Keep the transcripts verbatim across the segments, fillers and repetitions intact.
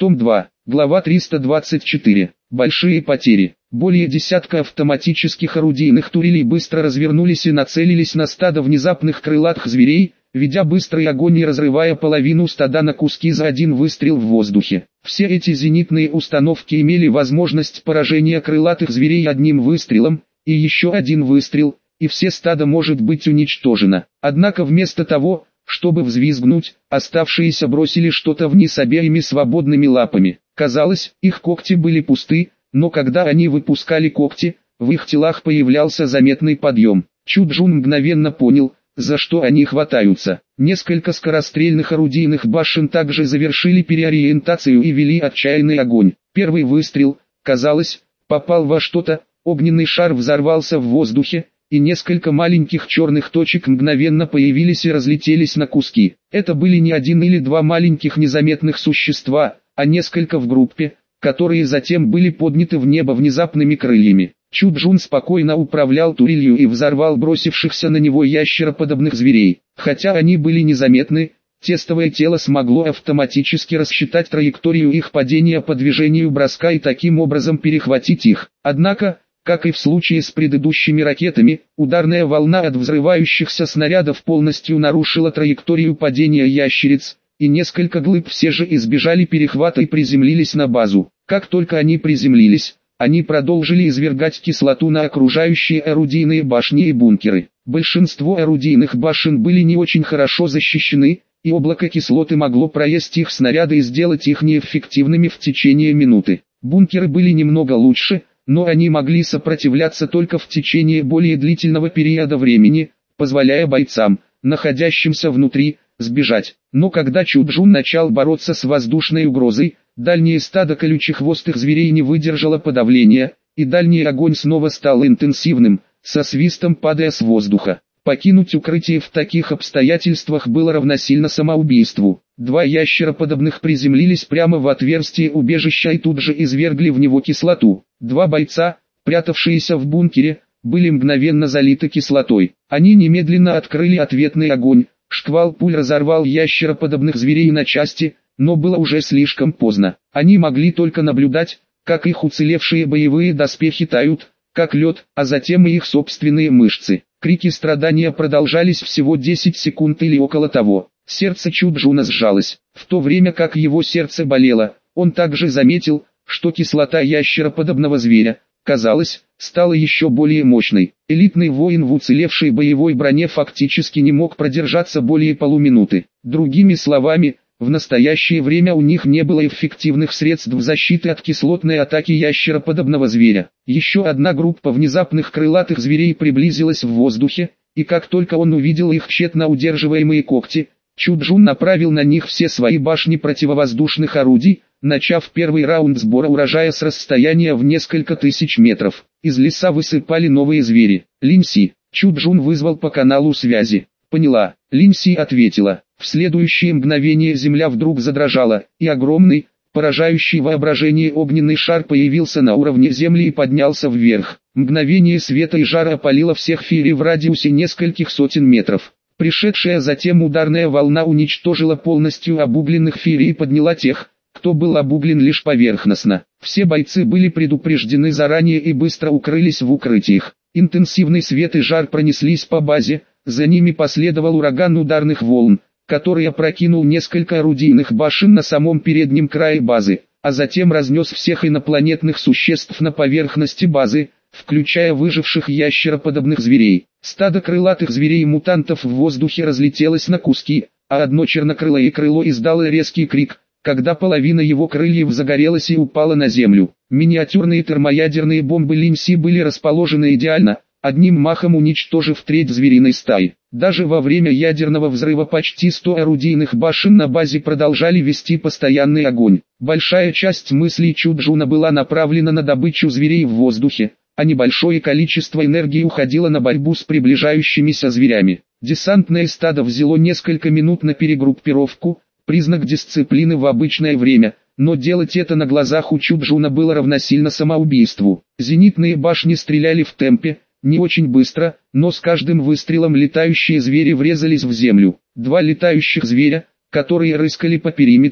Том два, глава триста двадцать четыре. Большие потери. Более десятка автоматических орудийных турелей быстро развернулись и нацелились на стадо внезапных крылатых зверей, ведя быстрый огонь и разрывая половину стада на куски за один выстрел в воздухе. Все эти зенитные установки имели возможность поражения крылатых зверей одним выстрелом, и еще один выстрел, и все стадо может быть уничтожено. Однако вместо того, чтобы взвизгнуть, оставшиеся бросили что-то вниз обеими свободными лапами. Казалось, их когти были пусты, но когда они выпускали когти, в их телах появлялся заметный подъем. Чуджун мгновенно понял, за что они хватаются. Несколько скорострельных орудийных башен также завершили переориентацию и вели отчаянный огонь. Первый выстрел, казалось, попал во что-то, огненный шар взорвался в воздухе, и несколько маленьких черных точек мгновенно появились и разлетелись на куски. Это были не один или два маленьких незаметных существа, а несколько в группе, которые затем были подняты в небо внезапными крыльями. Чуджун спокойно управлял турелью и взорвал бросившихся на него ящероподобных зверей. Хотя они были незаметны, тестовое тело смогло автоматически рассчитать траекторию их падения по движению броска и таким образом перехватить их. Однако, как и в случае с предыдущими ракетами, ударная волна от взрывающихся снарядов полностью нарушила траекторию падения ящериц, и несколько глыб все же избежали перехвата и приземлились на базу. Как только они приземлились, они продолжили извергать кислоту на окружающие орудийные башни и бункеры. Большинство орудийных башен были не очень хорошо защищены, и облако кислоты могло проесть их снаряды и сделать их неэффективными в течение минуты. Бункеры были немного лучше, но они могли сопротивляться только в течение более длительного периода времени, позволяя бойцам, находящимся внутри, сбежать. Но когда Чуджун начал бороться с воздушной угрозой, дальнее стадо колючехвостых зверей не выдержало подавления, и дальний огонь снова стал интенсивным, со свистом падая с воздуха. Покинуть укрытие в таких обстоятельствах было равносильно самоубийству. Два ящероподобных приземлились прямо в отверстие убежища и тут же извергли в него кислоту. Два бойца, прятавшиеся в бункере, были мгновенно залиты кислотой. Они немедленно открыли ответный огонь. Шквал пуль разорвал ящероподобных зверей на части, но было уже слишком поздно. Они могли только наблюдать, как их уцелевшие боевые доспехи тают, как лед, а затем и их собственные мышцы. Крики страдания продолжались всего десять секунд или около того. Сердце Чуджуна сжалось. В то время как его сердце болело, он также заметил, что кислота ящероподобного зверя, казалось, стала еще более мощной. Элитный воин в уцелевшей боевой броне фактически не мог продержаться более полуминуты. Другими словами, в настоящее время у них не было эффективных средств защиты от кислотной атаки ящероподобного зверя. Еще одна группа внезапных крылатых зверей приблизилась в воздухе, и как только он увидел их тщетно удерживаемые когти, Чуджун направил на них все свои башни противовоздушных орудий, начав первый раунд сбора урожая с расстояния в несколько тысяч метров. Из леса высыпали новые звери. Линси. Чуджун вызвал по каналу связи. Поняла. Линси ответила. В следующее мгновение земля вдруг задрожала, и огромный, поражающий воображение огненный шар появился на уровне земли и поднялся вверх. Мгновение света и жара опалило всех фири в радиусе нескольких сотен метров. Пришедшая затем ударная волна уничтожила полностью обугленных фири и подняла тех, кто был обуглен лишь поверхностно. Все бойцы были предупреждены заранее и быстро укрылись в укрытиях. Интенсивный свет и жар пронеслись по базе, за ними последовал ураган ударных волн, который опрокинул несколько орудийных башен на самом переднем крае базы, а затем разнес всех инопланетных существ на поверхности базы, включая выживших ящероподобных зверей. Стадо крылатых зверей-мутантов в воздухе разлетелось на куски, а одно чернокрылое крыло издало резкий крик, когда половина его крыльев загорелась и упала на землю. Миниатюрные термоядерные бомбы Линси были расположены идеально, одним махом уничтожив треть звериной стаи. Даже во время ядерного взрыва почти сто орудийных башен на базе продолжали вести постоянный огонь. Большая часть мыслей Чуджуна была направлена на добычу зверей в воздухе, а небольшое количество энергии уходило на борьбу с приближающимися зверями. Десантное стадо взяло несколько минут на перегруппировку, признак дисциплины в обычное время, но делать это на глазах у Чуджуна было равносильно самоубийству. Зенитные башни стреляли в темпе, не очень быстро, но с каждым выстрелом летающие звери врезались в землю. Два летающих зверя, которые рыскали по периметру,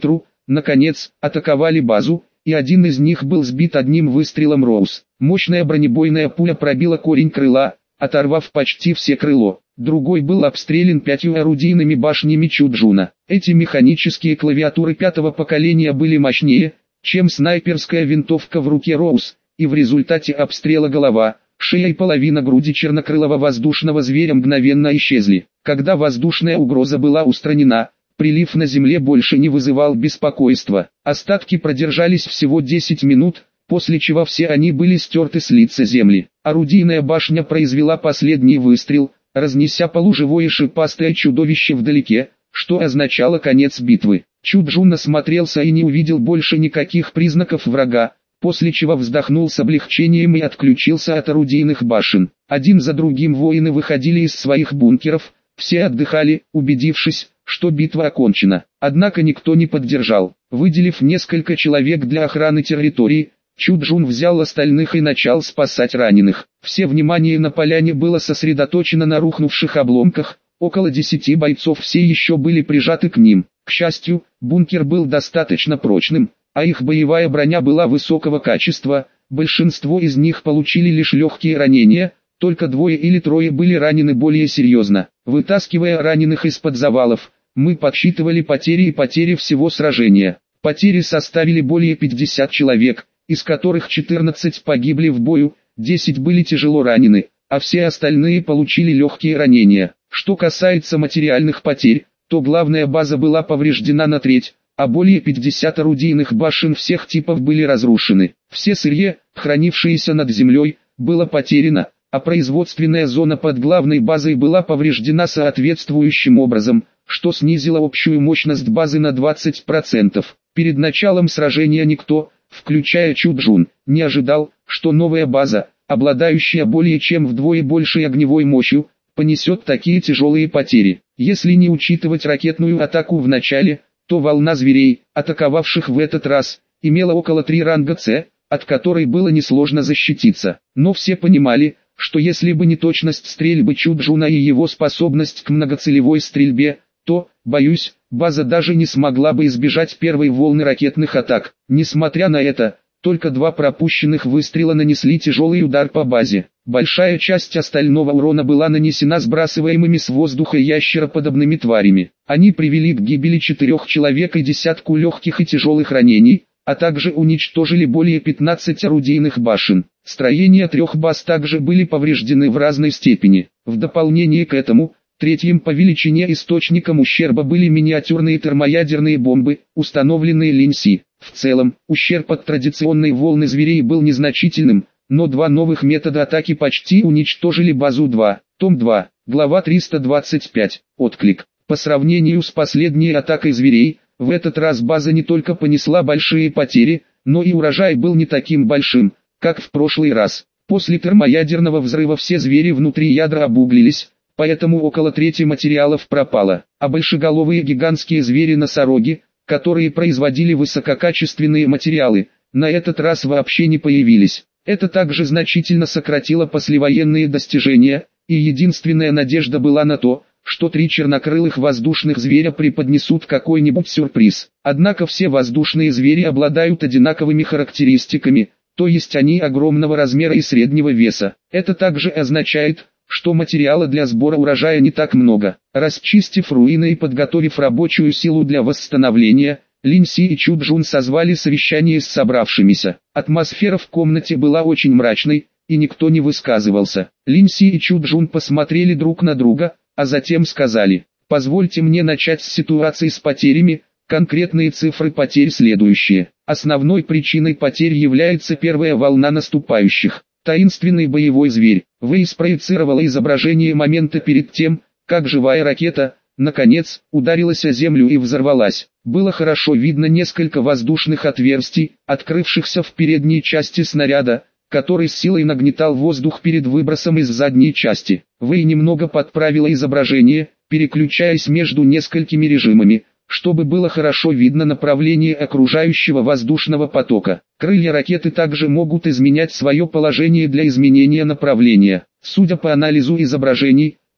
наконец, атаковали базу, и один из них был сбит одним выстрелом Роуз. Мощная бронебойная пуля пробила корень крыла, оторвав почти все крыло. Другой был обстрелян пятью орудийными башнями Чуджуна. Эти механические клавиатуры пятого поколения были мощнее, чем снайперская винтовка в руке Роуз, и в результате обстрела голова, шея и половина груди чернокрылого воздушного зверя мгновенно исчезли. Когда воздушная угроза была устранена, прилив на земле больше не вызывал беспокойства. Остатки продержались всего десять минут, после чего все они были стерты с лица земли. Орудийная башня произвела последний выстрел, разнеся полуживое шипастое чудовище вдалеке, что означало конец битвы. Чуджун осмотрелся и не увидел больше никаких признаков врага, после чего вздохнул с облегчением и отключился от орудийных башен. Один за другим воины выходили из своих бункеров, все отдыхали, убедившись, что битва окончена. Однако никто не поддержал. Выделив несколько человек для охраны территории, Чуджун взял остальных и начал спасать раненых. Все внимание на поляне было сосредоточено на рухнувших обломках, около десяти бойцов все еще были прижаты к ним. К счастью, бункер был достаточно прочным, а их боевая броня была высокого качества, большинство из них получили лишь легкие ранения, только двое или трое были ранены более серьезно. Вытаскивая раненых из-под завалов, мы подсчитывали потери и потери всего сражения. Потери составили более пятидесяти человек, из которых четырнадцать погибли в бою, десять были тяжело ранены, а все остальные получили легкие ранения. Что касается материальных потерь, то главная база была повреждена на треть, а более пятидесяти орудийных башен всех типов были разрушены. Все сырье, хранившееся над землей, было потеряно, а производственная зона под главной базой была повреждена соответствующим образом, что снизило общую мощность базы на двадцать процентов. Перед началом сражения никто, включая Чуджун, не ожидал, что новая база, обладающая более чем вдвое большей огневой мощью, понесет такие тяжелые потери. Если не учитывать ракетную атаку в начале, то волна зверей, атаковавших в этот раз, имела около три ранга С, от которой было несложно защититься. Но все понимали, что если бы не точность стрельбы Чуджуна и его способность к многоцелевой стрельбе, то, боюсь, база даже не смогла бы избежать первой волны ракетных атак. Несмотря на это, только два пропущенных выстрела нанесли тяжелый удар по базе. Большая часть остального урона была нанесена сбрасываемыми с воздуха ящероподобными тварями. Они привели к гибели четырех человек и десятку легких и тяжелых ранений, а также уничтожили более пятнадцати орудийных башен. Строения трех баз также были повреждены в разной степени. В дополнение к этому, третьим по величине источником ущерба были миниатюрные термоядерные бомбы, установленные Линси. В целом, ущерб от традиционной волны зверей был незначительным, но два новых метода атаки почти уничтожили базу два. Том два, глава триста двадцать пять. Отклик. По сравнению с последней атакой зверей, в этот раз база не только понесла большие потери, но и урожай был не таким большим, как в прошлый раз. После термоядерного взрыва все звери внутри ядра обуглились, поэтому около трети материалов пропало, а большеголовые гигантские звери-носороги, которые производили высококачественные материалы, на этот раз вообще не появились. Это также значительно сократило послевоенные достижения, и единственная надежда была на то, что три чернокрылых воздушных зверя преподнесут какой-нибудь сюрприз. Однако все воздушные звери обладают одинаковыми характеристиками, то есть они огромного размера и среднего веса. Это также означает, что материала для сбора урожая не так много. Расчистив руины и подготовив рабочую силу для восстановления, Линси и Чуджун созвали совещание с собравшимися. Атмосфера в комнате была очень мрачной, и никто не высказывался. Линси и Чуджун посмотрели друг на друга, а затем сказали: «Позвольте мне начать с ситуации с потерями». Конкретные цифры потерь следующие. Основной причиной потерь является первая волна наступающих. Таинственный боевой зверь. Вы спроецировала изображение момента перед тем, как живая ракета, наконец, ударилась о землю и взорвалась. Было хорошо видно несколько воздушных отверстий, открывшихся в передней части снаряда, который с силой нагнетал воздух перед выбросом из задней части. Вы немного подправила изображение, переключаясь между несколькими режимами, чтобы было хорошо видно направление окружающего воздушного потока. Крылья ракеты также могут изменять свое положение для изменения направления. Судя по анализу изображений,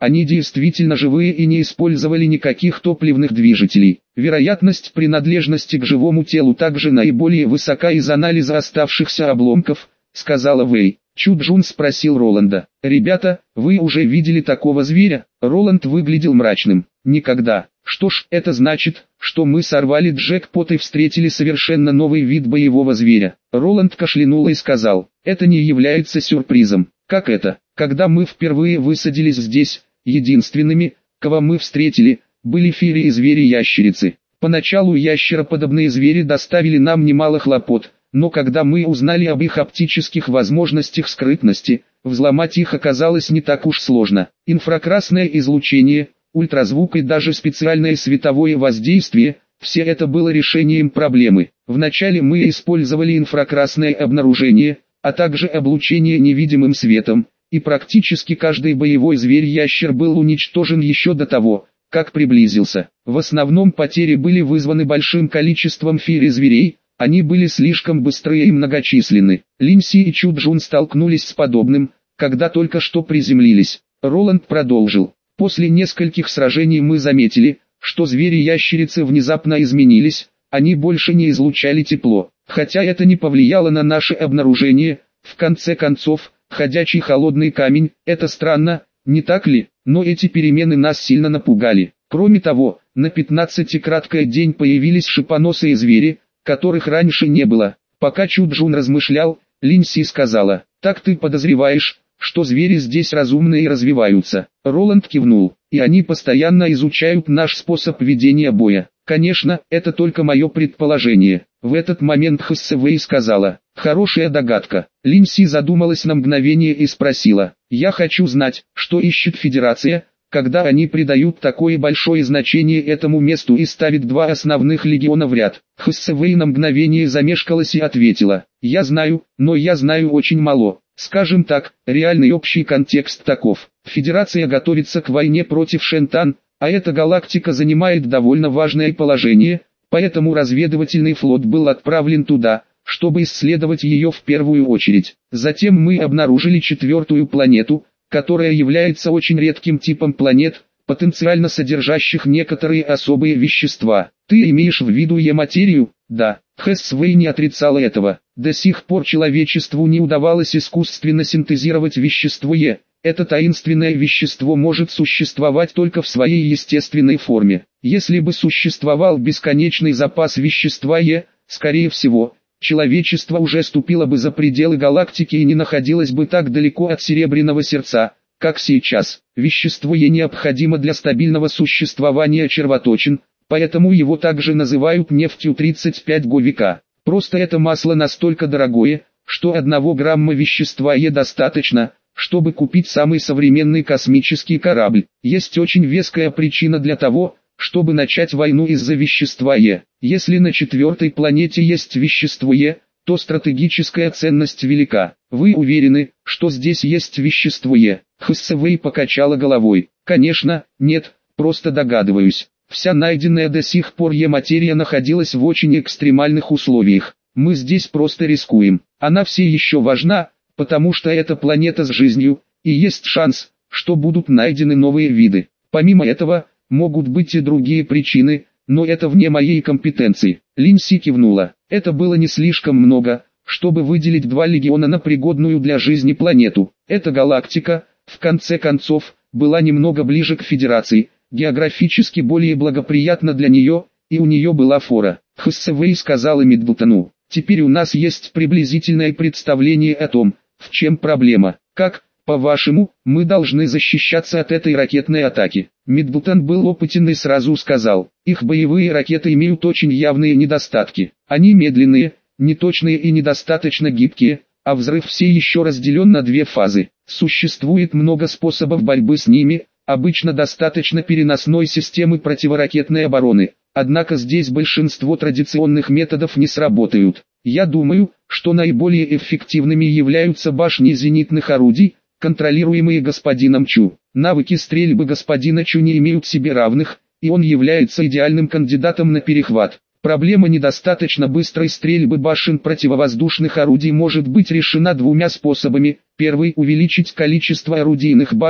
Они действительно живые и не использовали никаких топливных двигателей. Вероятность принадлежности к живому телу также наиболее высока из анализа оставшихся обломков, сказала Вэй. Чу Джун спросил Роланда: «Ребята, вы уже видели такого зверя?» Роланд выглядел мрачным. «Никогда». «Что ж, это значит, что мы сорвали джекпот и встретили совершенно новый вид боевого зверя». Роланд кашлянул и сказал: «Это не является сюрпризом». «Как это? Когда мы впервые высадились здесь, единственными, кого мы встретили, были фири и звери-ящерицы. Поначалу ящероподобные звери доставили нам немало хлопот, но когда мы узнали об их оптических возможностях скрытности, взломать их оказалось не так уж сложно. Инфракрасное излучение, ультразвук и даже специальное световое воздействие – все это было решением проблемы. Вначале мы использовали инфракрасное обнаружение, а также облучение невидимым светом, и практически каждый боевой зверь-ящер был уничтожен еще до того, как приблизился. В основном потери были вызваны большим количеством фири-зверей, они были слишком быстрые и многочисленны. Линси и Чу Джун столкнулись с подобным, когда только что приземлились. Роланд продолжил: «После нескольких сражений мы заметили, что звери-ящерицы внезапно изменились, они больше не излучали тепло. Хотя это не повлияло на наше обнаружение, в конце концов, ходячий холодный камень – это странно, не так ли? Но эти перемены нас сильно напугали. Кроме того, на пятнадцатикраткий день появились шипоносые звери, которых раньше не было». Пока Чу Джун размышлял, Линси сказала: «Так ты подозреваешь, что звери здесь разумные и развиваются?» Роланд кивнул: «И они постоянно изучают наш способ ведения боя. Конечно, это только мое предположение». В этот момент Хэсэвэй сказала: «Хорошая догадка». Линси задумалась на мгновение и спросила: «Я хочу знать, что ищет Федерация, когда они придают такое большое значение этому месту и ставят два основных легиона в ряд». Хэсэвэй на мгновение замешкалась и ответила: «Я знаю, но я знаю очень мало. Скажем так, реальный общий контекст таков. Федерация готовится к войне против Шентан, а эта галактика занимает довольно важное положение, поэтому разведывательный флот был отправлен туда, чтобы исследовать ее в первую очередь. Затем мы обнаружили четвертую планету, которая является очень редким типом планет, потенциально содержащих некоторые особые вещества. Ты имеешь в виду Е-материю?» «Да». Хэсэвэй не отрицала этого. До сих пор человечеству не удавалось искусственно синтезировать вещество Е. Это таинственное вещество может существовать только в своей естественной форме. Если бы существовал бесконечный запас вещества Е, скорее всего, человечество уже ступило бы за пределы галактики и не находилось бы так далеко от Серебряного Сердца, как сейчас. Вещество Е необходимо для стабильного существования червоточин, поэтому его также называют нефтью тридцать пять века. Просто это масло настолько дорогое, что одного грамма вещества Е достаточно, чтобы купить самый современный космический корабль. Есть очень веская причина для того, чтобы начать войну из-за вещества Е. Если на четвертой планете есть вещество Е, то стратегическая ценность велика. Вы уверены, что здесь есть вещество Е? Хэсэвэй покачала головой. Конечно, нет, просто догадываюсь. Вся найденная до сих пор Е-материя находилась в очень экстремальных условиях. Мы здесь просто рискуем. Она все еще важна, потому что это планета с жизнью, и есть шанс, что будут найдены новые виды. Помимо этого, могут быть и другие причины, но это вне моей компетенции. Линси кивнула. Это было не слишком много, чтобы выделить два легиона на пригодную для жизни планету. Эта галактика, в конце концов, была немного ближе к Федерации, географически более благоприятна для нее, и у нее была фора. Хэсэвэй сказала Миддлтону: «Теперь у нас есть приблизительное представление о том, в чем проблема. Как, по-вашему, мы должны защищаться от этой ракетной атаки?» Миддлтон был опытен и сразу сказал: «Их боевые ракеты имеют очень явные недостатки. Они медленные, неточные и недостаточно гибкие, а взрыв все еще разделен на две фазы. Существует много способов борьбы с ними, обычно достаточно переносной системы противоракетной обороны, однако здесь большинство традиционных методов не сработают. Я думаю, что наиболее эффективными являются башни зенитных орудий, контролируемые господином Чу. Навыки стрельбы господина Чу не имеют себе равных, и он является идеальным кандидатом на перехват. Проблема недостаточно быстрой стрельбы башен противовоздушных орудий может быть решена двумя способами. Первый – увеличить количество орудийных башен,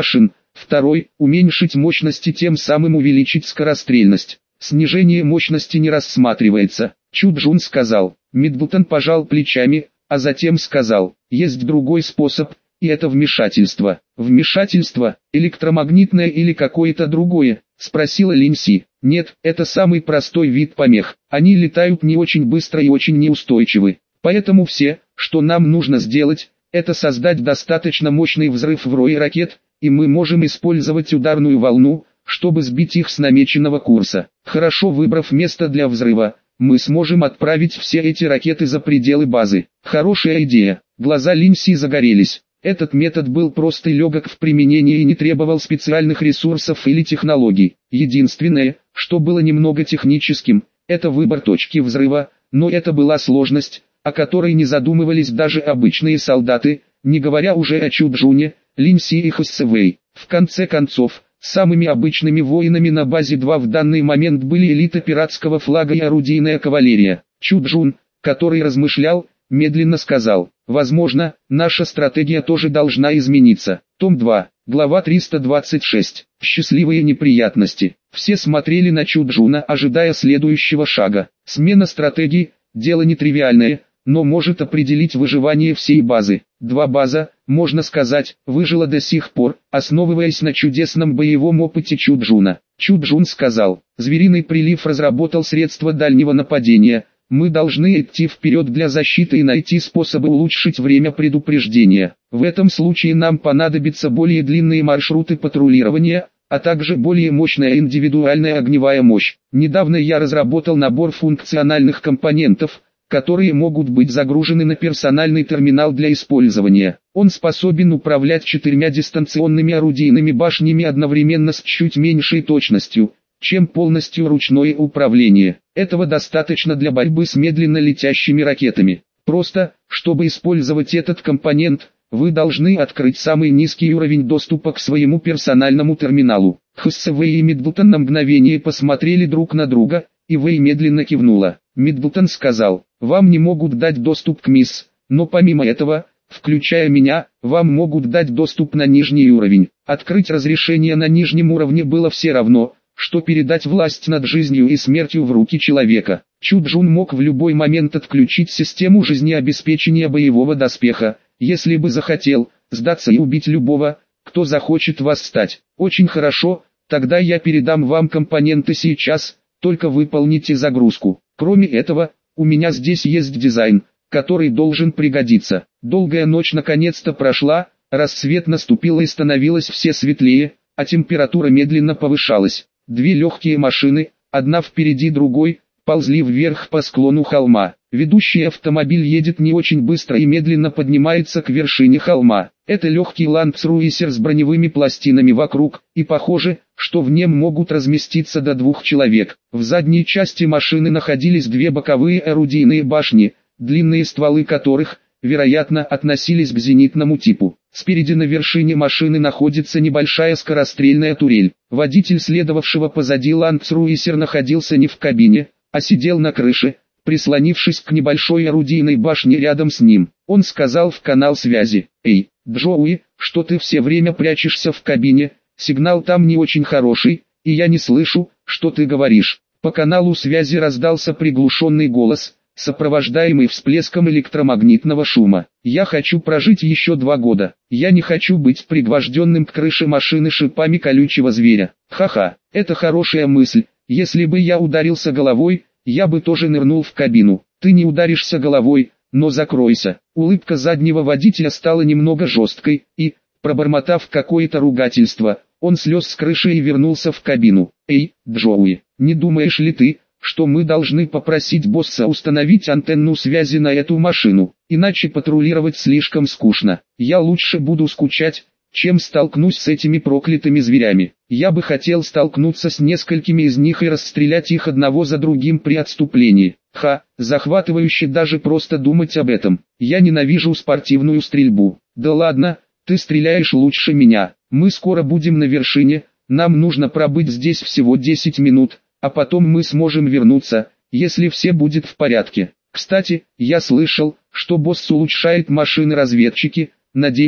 Второй – уменьшить мощность и тем самым увеличить скорострельность. Снижение мощности не рассматривается. Чу Джун сказал. Миддлтон пожал плечами, а затем сказал, есть другой способ, и это вмешательство. Вмешательство, электромагнитное или какое-то другое, спросила Линси. Нет, это самый простой вид помех. Они летают не очень быстро и очень неустойчивы. Поэтому все, что нам нужно сделать, это создать достаточно мощный взрыв в рое ракет, и мы можем использовать ударную волну, чтобы сбить их с намеченного курса. Хорошо выбрав место для взрыва, мы сможем отправить все эти ракеты за пределы базы. Хорошая идея. Глаза Линси загорелись. Этот метод был прост и легок в применении и не требовал специальных ресурсов или технологий. Единственное, что было немного техническим, это выбор точки взрыва, но это была сложность, о которой не задумывались даже обычные солдаты, не говоря уже о Чу Джуне, Линси и Хэсэвэй. В конце концов, самыми обычными воинами на базе два в данный момент были элита пиратского флага и орудийная кавалерия. Чу Джун, который размышлял, медленно сказал, возможно, наша стратегия тоже должна измениться. Том два, глава триста двадцать шесть. Счастливые неприятности. Все смотрели на Чу Джуна, ожидая следующего шага. Смена стратегии – дело нетривиальное, но может определить выживание всей базы. Два база, можно сказать, выжила до сих пор, основываясь на чудесном боевом опыте Чу Джуна. Чу Джун сказал, звериный прилив разработал средства дальнего нападения. Мы должны идти вперед для защиты и найти способы улучшить время предупреждения. В этом случае нам понадобятся более длинные маршруты патрулирования, а также более мощная индивидуальная огневая мощь. Недавно я разработал набор функциональных компонентов, которые могут быть загружены на персональный терминал для использования. Он способен управлять четырьмя дистанционными орудийными башнями одновременно с чуть меньшей точностью, чем полностью ручное управление. Этого достаточно для борьбы с медленно летящими ракетами. Просто, чтобы использовать этот компонент, вы должны открыть самый низкий уровень доступа к своему персональному терминалу. Хэсэвэй и Миддлтон на мгновение посмотрели друг на друга, и Вэй медленно кивнула. Миддлтон сказал, вам не могут дать доступ к мисс, но помимо этого, включая меня, вам могут дать доступ на нижний уровень. Открыть разрешение на нижнем уровне было все равно, что передать власть над жизнью и смертью в руки человека. Чу Джун мог в любой момент отключить систему жизнеобеспечения боевого доспеха, если бы захотел, сдаться и убить любого, кто захочет восстать. Очень хорошо, тогда я передам вам компоненты сейчас, только выполните загрузку. Кроме этого, у меня здесь есть дизайн, который должен пригодиться. Долгая ночь наконец-то прошла, рассвет наступил и становилось все светлее, а температура медленно повышалась. Две легкие машины, одна впереди другой, ползли вверх по склону холма. Ведущий автомобиль едет не очень быстро и медленно поднимается к вершине холма. Это легкий ландсруисер с броневыми пластинами вокруг, и похоже, что в нем могут разместиться до двух человек. В задней части машины находились две боковые орудийные башни, длинные стволы которых, вероятно, относились к зенитному типу. Спереди на вершине машины находится небольшая скорострельная турель. Водитель следовавшего позади ландсруисер находился не в кабине, а сидел на крыше, прислонившись к небольшой орудийной башне рядом с ним. Он сказал в канал связи, «Эй, Джоуи, что ты все время прячешься в кабине, сигнал там не очень хороший, и я не слышу, что ты говоришь». По каналу связи раздался приглушенный голос, сопровождаемый всплеском электромагнитного шума. «Я хочу прожить еще два года. Я не хочу быть пригвожденным к крыше машины шипами колючего зверя. Ха-ха, это хорошая мысль. Если бы я ударился головой, я бы тоже нырнул в кабину. Ты не ударишься головой, но закройся». Улыбка заднего водителя стала немного жесткой, и, пробормотав какое-то ругательство, он слез с крыши и вернулся в кабину. «Эй, Джоуи, не думаешь ли ты, что мы должны попросить босса установить антенну связи на эту машину, иначе патрулировать слишком скучно. Я лучше буду скучать, чем столкнусь с этими проклятыми зверями. Я бы хотел столкнуться с несколькими из них и расстрелять их одного за другим при отступлении. Ха, захватывающе даже просто думать об этом. Я ненавижу спортивную стрельбу. Да ладно, ты стреляешь лучше меня. Мы скоро будем на вершине, нам нужно пробыть здесь всего десять минут. А потом мы сможем вернуться, если все будет в порядке. Кстати, я слышал, что босс улучшает машины-разведчики, надеюсь,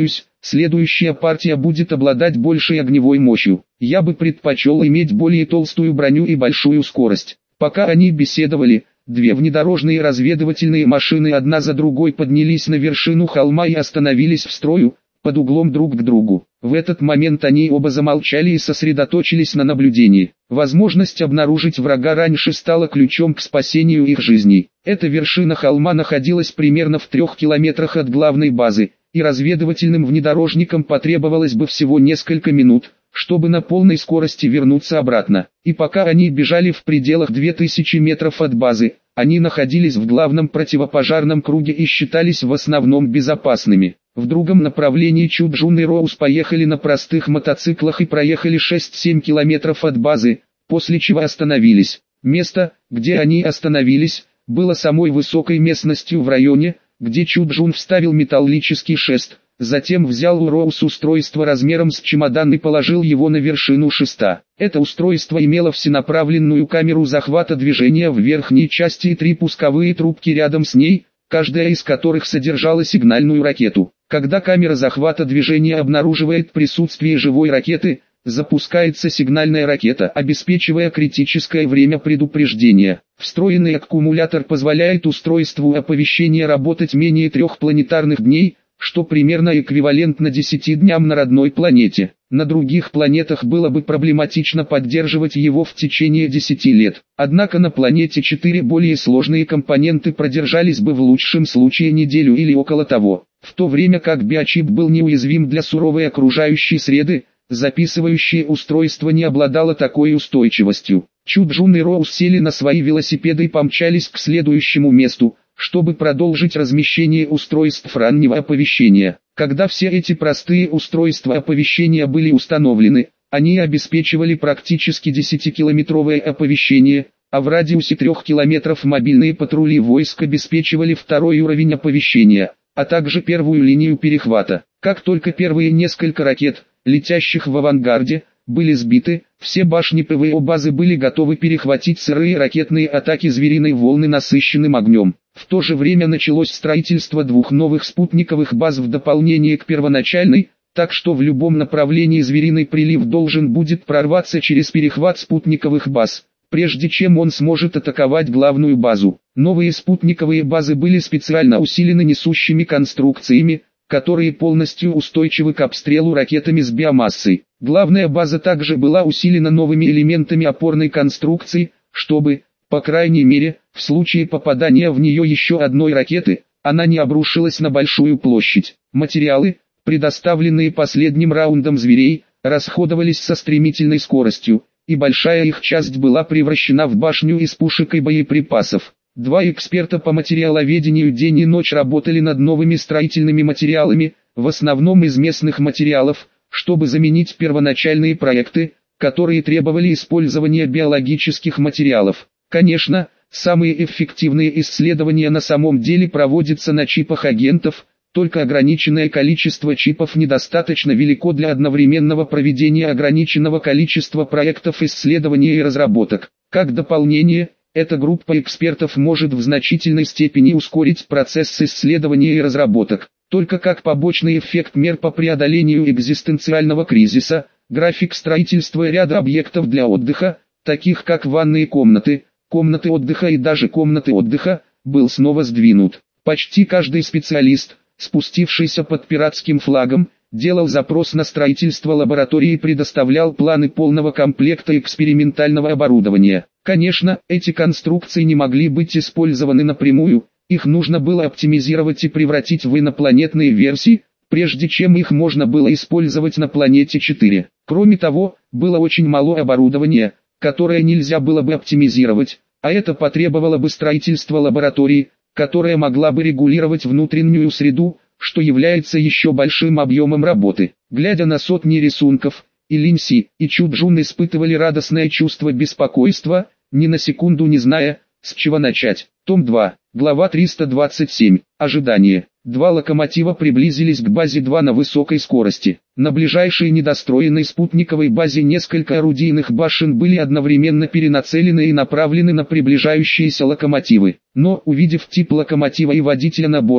Следующая партия будет обладать большей огневой мощью. Я бы предпочел иметь более толстую броню и большую скорость. Пока они беседовали, две внедорожные разведывательные машины одна за другой поднялись на вершину холма и остановились в строю, под углом друг к другу. В этот момент они оба замолчали и сосредоточились на наблюдении. Возможность обнаружить врага раньше стала ключом к спасению их жизней. Эта вершина холма находилась примерно в трех километрах от главной базы, и разведывательным внедорожникам потребовалось бы всего несколько минут, чтобы на полной скорости вернуться обратно. И пока они бежали в пределах двух тысяч метров от базы, они находились в главном противопожарном круге и считались в основном безопасными. В другом направлении Чу Джун и Роуз поехали на простых мотоциклах и проехали шесть-семь километров от базы, после чего остановились. Место, где они остановились, было самой высокой местностью в районе, где Чу Джун вставил металлический шест, затем взял у Роуз устройство размером с чемодан и положил его на вершину шеста. Это устройство имело всенаправленную камеру захвата движения в верхней части и три пусковые трубки рядом с ней, каждая из которых содержала сигнальную ракету. Когда камера захвата движения обнаруживает присутствие живой ракеты, запускается сигнальная ракета, обеспечивая критическое время предупреждения. Встроенный аккумулятор позволяет устройству оповещения работать менее трех планетарных дней, что примерно эквивалентно десяти дням на родной планете. На других планетах было бы проблематично поддерживать его в течение десяти лет. Однако на планете четыре более сложные компоненты продержались бы в лучшем случае неделю или около того. В то время как биочип был неуязвим для суровой окружающей среды, записывающее устройство не обладало такой устойчивостью. Чу Джун и Роуз сели на свои велосипеды и помчались к следующему месту, чтобы продолжить размещение устройств раннего оповещения. Когда все эти простые устройства оповещения были установлены, они обеспечивали практически десятикилометровое оповещение, а в радиусе трех километров мобильные патрули войск обеспечивали второй уровень оповещения, а также первую линию перехвата. Как только первые несколько ракет, летящих в авангарде, были сбиты, все башни ПВО базы были готовы перехватить сырые ракетные атаки звериной волны насыщенным огнем. В то же время началось строительство двух новых спутниковых баз в дополнение к первоначальной, так что в любом направлении звериный прилив должен будет прорваться через перехват спутниковых баз, прежде чем он сможет атаковать главную базу. Новые спутниковые базы были специально усилены несущими конструкциями, которые полностью устойчивы к обстрелу ракетами с биомассой. Главная база также была усилена новыми элементами опорной конструкции, чтобы, по крайней мере, в случае попадания в нее еще одной ракеты, она не обрушилась на большую площадь. Материалы, предоставленные последним раундом зверей, расходовались со стремительной скоростью, и большая их часть была превращена в башню из пушек и боеприпасов. Два эксперта по материаловедению день и ночь работали над новыми строительными материалами, в основном из местных материалов, чтобы заменить первоначальные проекты, которые требовали использования биологических материалов. Конечно, самые эффективные исследования на самом деле проводятся на чипах агентов, только ограниченное количество чипов недостаточно велико для одновременного проведения ограниченного количества проектов исследования и разработок. Как дополнение, эта группа экспертов может в значительной степени ускорить процесс исследования и разработок. Только как побочный эффект мер по преодолению экзистенциального кризиса, график строительства ряда объектов для отдыха, таких как ванные комнаты, комнаты отдыха и даже комнаты отдыха, был снова сдвинут. Почти каждый специалист, спустившийся под пиратским флагом, делал запрос на строительство лаборатории и предоставлял планы полного комплекта экспериментального оборудования. Конечно, эти конструкции не могли быть использованы напрямую, их нужно было оптимизировать и превратить в инопланетные версии, прежде чем их можно было использовать на планете четыре. Кроме того, было очень мало оборудования, которое нельзя было бы оптимизировать, а это потребовало бы строительства лаборатории, которая могла бы регулировать внутреннюю среду, что является еще большим объемом работы. Глядя на сотни рисунков, и Линси, и Чу Джун испытывали радостное чувство беспокойства, ни на секунду не зная, с чего начать. Том два, глава триста двадцать семь. Ожидание. Два локомотива приблизились к базе два на высокой скорости. На ближайшей недостроенной спутниковой базе несколько орудийных башен были одновременно перенацелены и направлены на приближающиеся локомотивы. Но, увидев тип локомотива и водителя на борту,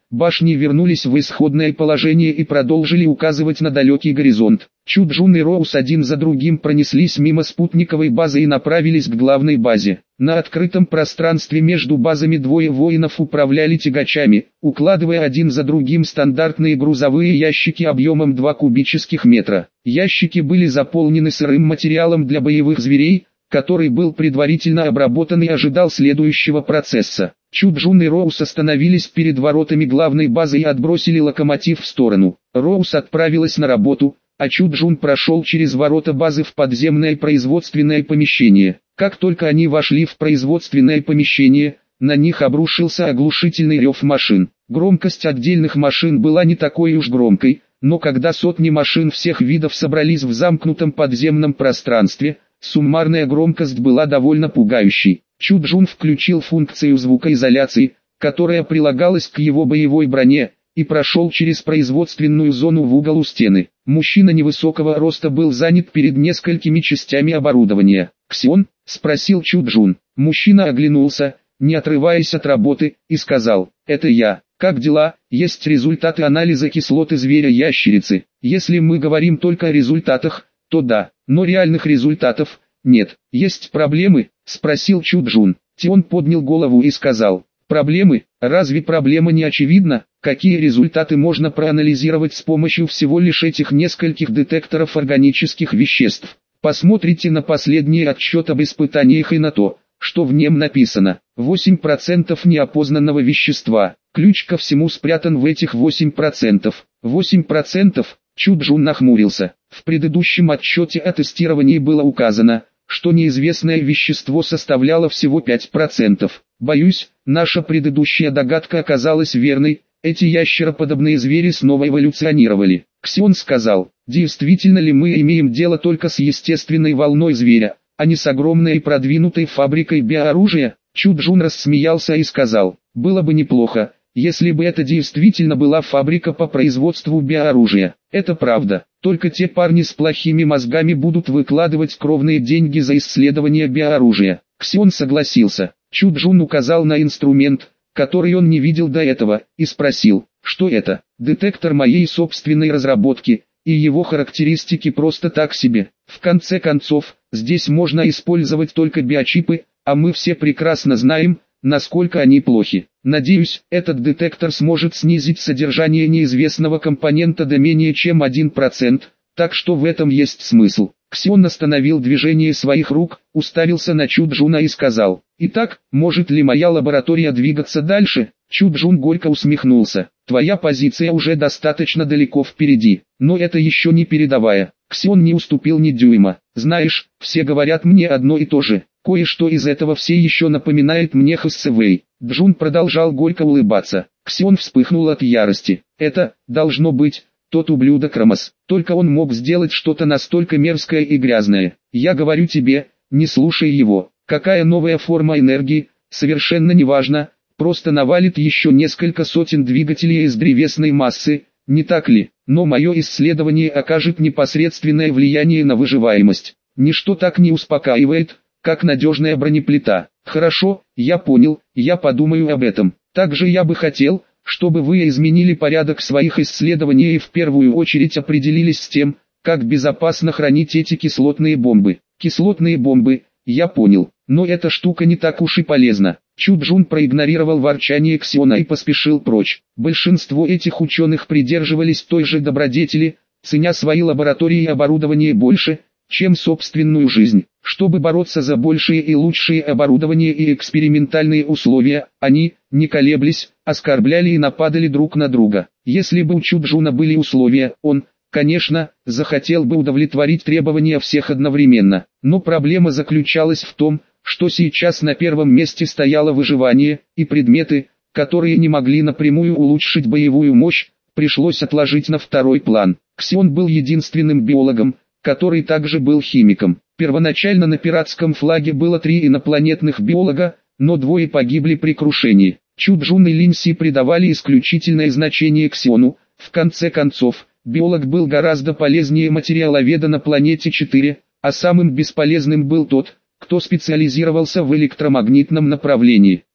башни вернулись в исходное положение и продолжили указывать на далекий горизонт. Чуджун и Роуз один за другим пронеслись мимо спутниковой базы и направились к главной базе. На открытом пространстве между базами двое воинов управляли тягачами, укладывая один за другим стандартные грузовые ящики объемом два кубических метра. Ящики были заполнены сырым материалом для боевых зверей, который был предварительно обработан и ожидал следующего процесса. Чуджун и Роуз остановились перед воротами главной базы и отбросили локомотив в сторону. Роуз отправилась на работу, а Чуджун прошел через ворота базы в подземное производственное помещение. Как только они вошли в производственное помещение, на них обрушился оглушительный рев машин. Громкость отдельных машин была не такой уж громкой, но когда сотни машин всех видов собрались в замкнутом подземном пространстве, суммарная громкость была довольно пугающей. Чуджун включил функцию звукоизоляции, которая прилагалась к его боевой броне, и прошел через производственную зону в угол у стены. Мужчина невысокого роста был занят перед несколькими частями оборудования. «Ксион?» – спросил Чуджун. Мужчина оглянулся, не отрываясь от работы, и сказал: «Это я. Как дела? Есть результаты анализа кислоты зверя-ящерицы. Если мы говорим только о результатах, то да, но реальных результатов нет. Есть проблемы?» – спросил Чуджун. Тион поднял голову и сказал: «Проблемы? Разве проблема не очевидна? Какие результаты можно проанализировать с помощью всего лишь этих нескольких детекторов органических веществ? Посмотрите на последний отчет об испытаниях и на то, что в нем написано. восемь процентов неопознанного вещества. Ключ ко всему спрятан в этих восемь процентов. восемь процентов? Чуджун нахмурился. В предыдущем отчете о тестировании было указано, что неизвестное вещество составляло всего пять процентов. Боюсь, наша предыдущая догадка оказалась верной. Эти ящероподобные звери снова эволюционировали. Ксион сказал: «Действительно ли мы имеем дело только с естественной волной зверя, а не с огромной и продвинутой фабрикой биооружия?» Чуджун рассмеялся и сказал: «Было бы неплохо, если бы это действительно была фабрика по производству биооружия. Это правда, только те парни с плохими мозгами будут выкладывать кровные деньги за исследование биооружия». Ксион согласился. Чуджун указал на инструмент, который он не видел до этого, и спросил: «Что это?» «Детектор моей собственной разработки, и его характеристики просто так себе. В конце концов, здесь можно использовать только биочипы, а мы все прекрасно знаем, насколько они плохи. Надеюсь, этот детектор сможет снизить содержание неизвестного компонента до менее чем один процент, так что в этом есть смысл». Ксион остановил движение своих рук, уставился на Чуджуна и сказал: «Итак, может ли моя лаборатория двигаться дальше?» Чуджун горько усмехнулся. «Твоя позиция уже достаточно далеко впереди, но это еще не передовая». Ксион не уступил ни дюйма. «Знаешь, все говорят мне одно и то же. Кое-что из этого все еще напоминает мне Хэссэвэй». Джун продолжал горько улыбаться. Ксион вспыхнул от ярости. «Это, должно быть, тот ублюдок Рамос. Только он мог сделать что-то настолько мерзкое и грязное. Я говорю тебе, не слушай его. Какая новая форма энергии, совершенно неважно, просто навалит еще несколько сотен двигателей из древесной массы, не так ли? Но мое исследование окажет непосредственное влияние на выживаемость. Ничто так не успокаивает, как надежная бронеплита. Хорошо, я понял, я подумаю об этом. Также я бы хотел, чтобы вы изменили порядок своих исследований и в первую очередь определились с тем, как безопасно хранить эти кислотные бомбы. Кислотные бомбы, я понял, но эта штука не так уж и полезна». Чуджун проигнорировал ворчание Ксиона и поспешил прочь. Большинство этих ученых придерживались той же добродетели, ценя свои лаборатории и оборудование больше, чем собственную жизнь. Чтобы бороться за большее и лучшее оборудование и экспериментальные условия, они, не колеблясь, оскорбляли и нападали друг на друга. Если бы у Чуджуна были условия, он, конечно, захотел бы удовлетворить требования всех одновременно. Но проблема заключалась в том, что сейчас на первом месте стояло выживание, и предметы, которые не могли напрямую улучшить боевую мощь, пришлось отложить на второй план. Ксион был единственным биологом, который также был химиком. Первоначально на пиратском флаге было три инопланетных биолога, но двое погибли при крушении. Чуджун и Линси придавали исключительное значение Ксиону. В конце концов, биолог был гораздо полезнее материаловеда на планете четыре, а самым бесполезным был тот, кто специализировался в электромагнитном направлении.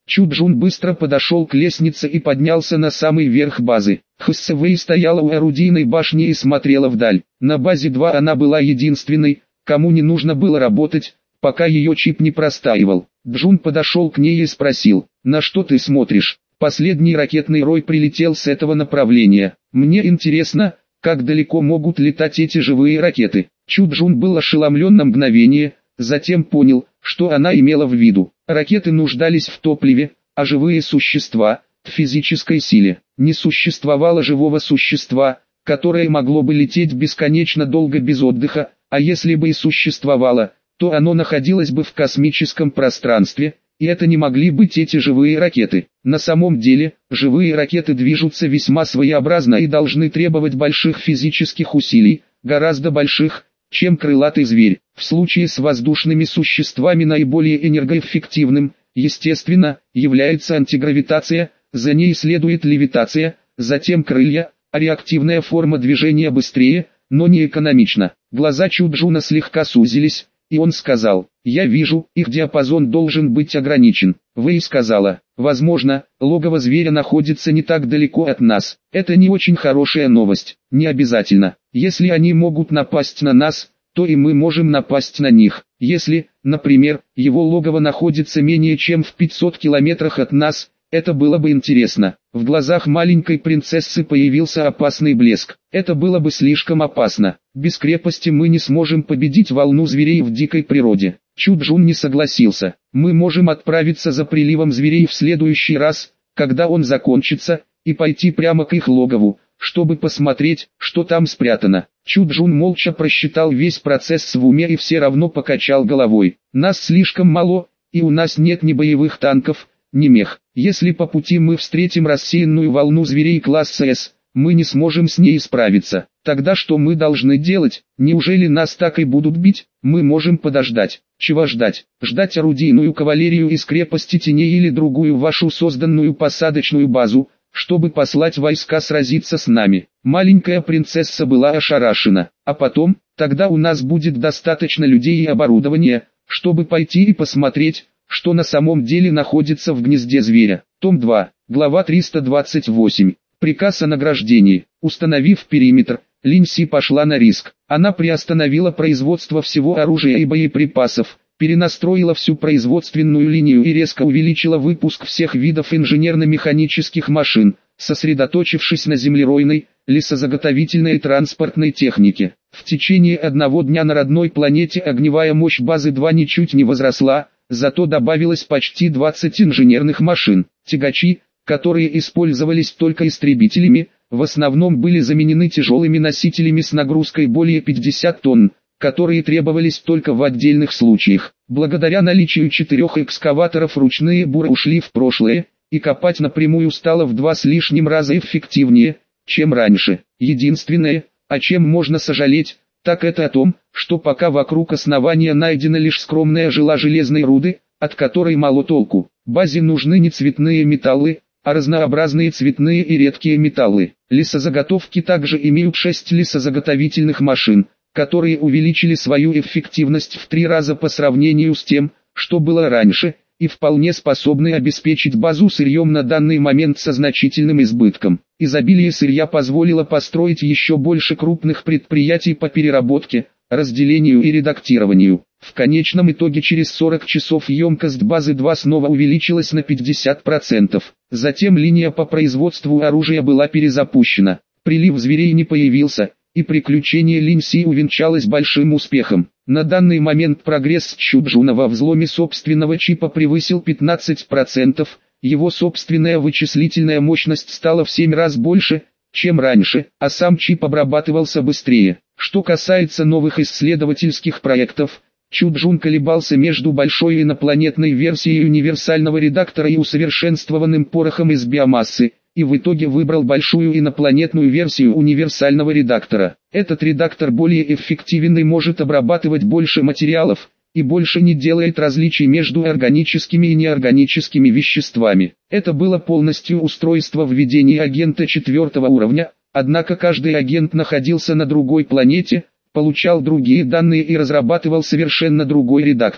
Чу Джун быстро подошел к лестнице и поднялся на самый верх базы. Хсэ Вэй стояла у орудийной башни и смотрела вдаль. На базе два она была единственной, кому не нужно было работать, пока ее чип не простаивал. Джун подошел к ней и спросил: «На что ты смотришь?» «Последний ракетный рой прилетел с этого направления. Мне интересно, как далеко могут летать эти живые ракеты». Чу Джун был ошеломлен на мгновение, затем понял, что она имела в виду. Ракеты нуждались в топливе, а живые существа – в физической силе. Не существовало живого существа, которое могло бы лететь бесконечно долго без отдыха, а если бы и существовало, то оно находилось бы в космическом пространстве, и это не могли быть эти живые ракеты. На самом деле, живые ракеты движутся весьма своеобразно и должны требовать больших физических усилий, гораздо больших, чем крылатый зверь. В случае с воздушными существами наиболее энергоэффективным, естественно, является антигравитация, за ней следует левитация, затем крылья, а реактивная форма движения быстрее, но не экономична. Глаза Чу Джуна слегка сузились, и он сказал: «Я вижу, их диапазон должен быть ограничен». Вэй сказала: «Возможно, логово зверя находится не так далеко от нас. Это не очень хорошая новость. Не обязательно. Если они могут напасть на нас, то и мы можем напасть на них. Если, например, его логово находится менее чем в пятисот километрах от нас, это было бы интересно». В глазах маленькой принцессы появился опасный блеск. Это было бы слишком опасно. Без крепости мы не сможем победить волну зверей в дикой природе. Чу Джун не согласился. «Мы можем отправиться за приливом зверей в следующий раз, когда он закончится, и пойти прямо к их логову, чтобы посмотреть, что там спрятано». Чу Джун молча просчитал весь процесс в уме и все равно покачал головой. «Нас слишком мало, и у нас нет ни боевых танков, ни мех. Если по пути мы встретим рассеянную волну зверей класса С, мы не сможем с ней справиться. Тогда что мы должны делать? Неужели нас так и будут бить? Мы можем подождать». «Чего ждать? Ждать орудийную кавалерию из крепости теней или другую вашу созданную посадочную базу, чтобы послать войска сразиться с нами?» Маленькая принцесса была ошарашена. «А потом, тогда у нас будет достаточно людей и оборудования, чтобы пойти и посмотреть, что на самом деле находится в гнезде зверя». Том два, глава триста двадцать восемь. Приказ о награждении. Установив периметр, Линь Си пошла на риск. Она приостановила производство всего оружия и боеприпасов, перенастроила всю производственную линию и резко увеличила выпуск всех видов инженерно-механических машин, сосредоточившись на землеройной, лесозаготовительной и транспортной технике. В течение одного дня на родной планете огневая мощь базы два ничуть не возросла, зато добавилось почти двадцать инженерных машин. Тягачи, которые использовались только истребителями, в основном были заменены тяжелыми носителями с нагрузкой более пятидесяти тонн, которые требовались только в отдельных случаях. Благодаря наличию четырех экскаваторов ручные буры ушли в прошлое, и копать напрямую стало в два с лишним раза эффективнее, чем раньше. Единственное, о чем можно сожалеть, так это о том, что пока вокруг основания найдена лишь скромная жила железной руды, от которой мало толку. Базе нужны не цветные металлы, а разнообразные цветные и редкие металлы. Лесозаготовки также имеют шесть лесозаготовительных машин, которые увеличили свою эффективность в три раза по сравнению с тем, что было раньше, и вполне способны обеспечить базу сырьем на данный момент со значительным избытком. Изобилие сырья позволило построить еще больше крупных предприятий по переработке, разделению и редактированию. В конечном итоге через сорок часов емкость базы два снова увеличилась на пятьдесят процентов. Затем линия по производству оружия была перезапущена. Прилив зверей не появился, и приключение Линь Си увенчалось большим успехом. На данный момент прогресс Чу Джуна во взломе собственного чипа превысил пятнадцать процентов, его собственная вычислительная мощность стала в семь раз больше, чем раньше, а сам чип обрабатывался быстрее. Что касается новых исследовательских проектов, Чу Джун колебался между большой инопланетной версией универсального редактора и усовершенствованным порохом из биомассы, и в итоге выбрал большую инопланетную версию универсального редактора. Этот редактор более эффективен и может обрабатывать больше материалов, и больше не делает различий между органическими и неорганическими веществами. Это было полностью устройство введения агента четвертого уровня, однако каждый агент находился на другой планете, получал другие данные и разрабатывал совершенно другой редактор.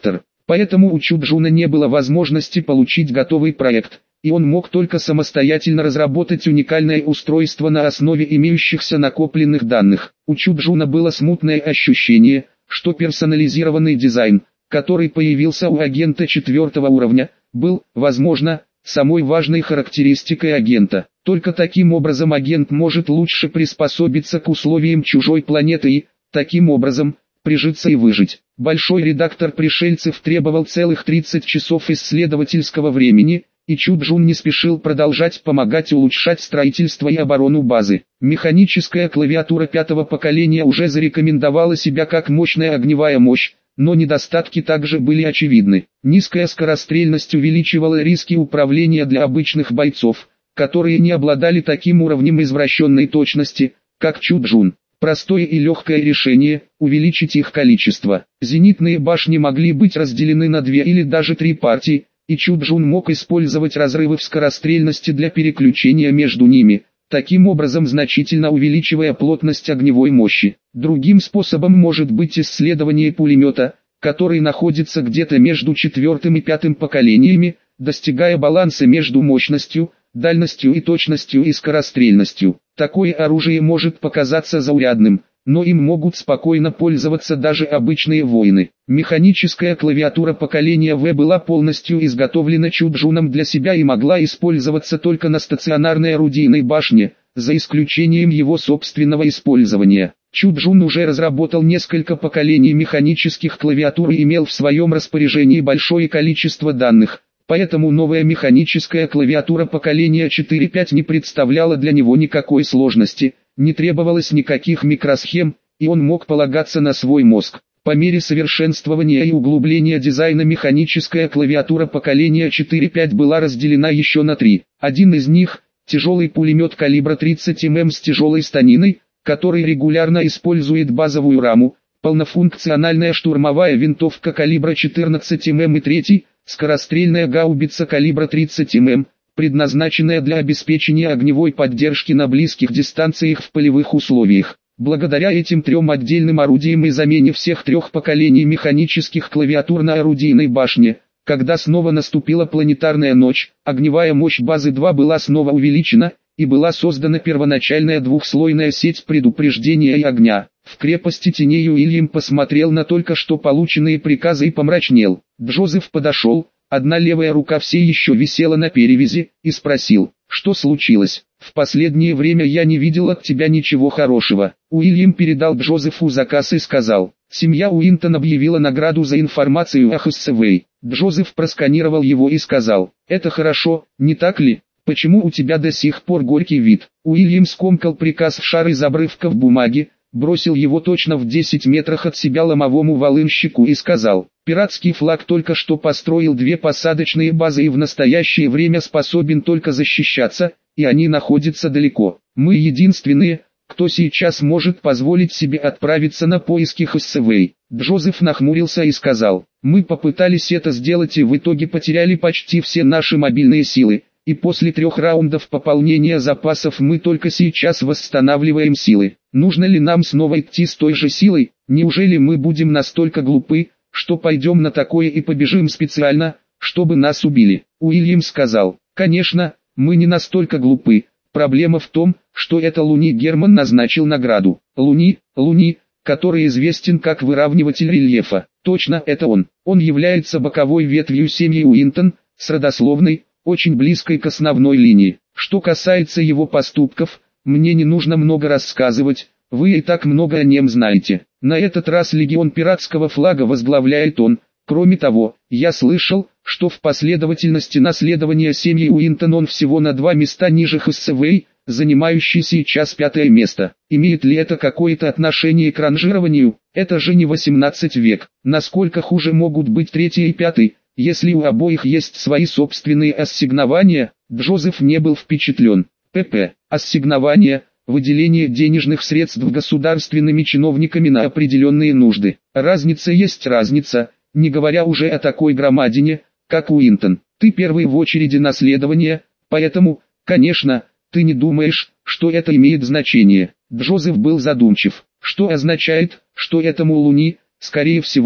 Поэтому у Чуджуна не было возможности получить готовый проект, и он мог только самостоятельно разработать уникальное устройство на основе имеющихся накопленных данных. У Чуджуна было смутное ощущение, что персонализированный дизайн, который появился у агента четвертого уровня, был, возможно, самой важной характеристикой агента. Только таким образом агент может лучше приспособиться к условиям чужой планеты и, таким образом, прижиться и выжить. Большой редактор пришельцев требовал целых тридцать часов исследовательского времени, и Чуджун не спешил продолжать помогать улучшать строительство и оборону базы. Механическая клавиатура пятого поколения уже зарекомендовала себя как мощная огневая мощь, но недостатки также были очевидны. Низкая скорострельность увеличивала риски управления для обычных бойцов, которые не обладали таким уровнем извращенной точности, как Чуджун. Простое и легкое решение – увеличить их количество. Зенитные башни могли быть разделены на две или даже три партии, и Чуджун мог использовать разрывы в скорострельности для переключения между ними, таким образом значительно увеличивая плотность огневой мощи. Другим способом может быть исследование пулемета, который находится где-то между четвертым и пятым поколениями, достигая баланса между мощностью, дальностью и точностью и скорострельностью. Такое оружие может показаться заурядным, но им могут спокойно пользоваться даже обычные воины. Механическая клавиатура поколения В была полностью изготовлена Чуджуном для себя и могла использоваться только на стационарной орудийной башне, за исключением его собственного использования. Чуджун уже разработал несколько поколений механических клавиатур и имел в своем распоряжении большое количество данных, поэтому новая механическая клавиатура поколения четыре пять не представляла для него никакой сложности. Не требовалось никаких микросхем, и он мог полагаться на свой мозг. По мере совершенствования и углубления дизайна механическая клавиатура поколения четыре пять была разделена еще на три. Один из них – тяжелый пулемет калибра тридцать миллиметров с тяжелой станиной, который регулярно использует базовую раму, полнофункциональная штурмовая винтовка калибра четырнадцать миллиметров и третий – скорострельная гаубица калибра тридцать миллиметров, предназначенная для обеспечения огневой поддержки на близких дистанциях в полевых условиях. Благодаря этим трем отдельным орудиям и замене всех трех поколений механических клавиатур на орудийной башне, когда снова наступила планетарная ночь, огневая мощь базы два была снова увеличена, и была создана первоначальная двухслойная сеть предупреждения и огня. В крепости теней Уильям посмотрел на только что полученные приказы и помрачнел. Джозеф подошел. Одна левая рука все еще висела на перевязи, и спросил, что случилось. В последнее время я не видел от тебя ничего хорошего. Уильям передал Джозефу заказ и сказал, семья Уинтон объявила награду за информацию о Хэссэвэй. Джозеф просканировал его и сказал, это хорошо, не так ли? Почему у тебя до сих пор горький вид? Уильям скомкал приказ в шар из обрывков бумаги, бросил его точно в десять метрах от себя ломовому волынщику и сказал, пиратский флаг только что построил две посадочные базы и в настоящее время способен только защищаться, и они находятся далеко. Мы единственные, кто сейчас может позволить себе отправиться на поиски Хэссэвэй. Джозеф нахмурился и сказал, мы попытались это сделать и в итоге потеряли почти все наши мобильные силы, и после трех раундов пополнения запасов мы только сейчас восстанавливаем силы. Нужно ли нам снова идти с той же силой? Неужели мы будем настолько глупы, что пойдем на такое и побежим специально, чтобы нас убили? Уильям сказал, конечно, мы не настолько глупы. Проблема в том, что это Луни Герман назначил награду. Луни, Луни, который известен как выравниватель рельефа. Точно, это он. Он является боковой ветвью семьи Уинтон, с родословной, очень близкой к основной линии. Что касается его поступков, мне не нужно много рассказывать, вы и так много о нем знаете. На этот раз легион пиратского флага возглавляет он. Кроме того, я слышал, что в последовательности наследования семьи Уинтон он всего на два места ниже Хэссэвэй, занимающий сейчас пятое место. Имеет ли это какое-то отношение к ранжированию? Это же не восемнадцатый век. Насколько хуже могут быть третий и пятый? Если у обоих есть свои собственные ассигнования, Джозеф не был впечатлен. ПП. Ассигнования – выделение денежных средств государственными чиновниками на определенные нужды. Разница есть разница, не говоря уже о такой громадине, как Уинтон. Ты первый в очереди наследования, поэтому, конечно, ты не думаешь, что это имеет значение. Джозеф был задумчив. Что означает, что этому Луни, скорее всего,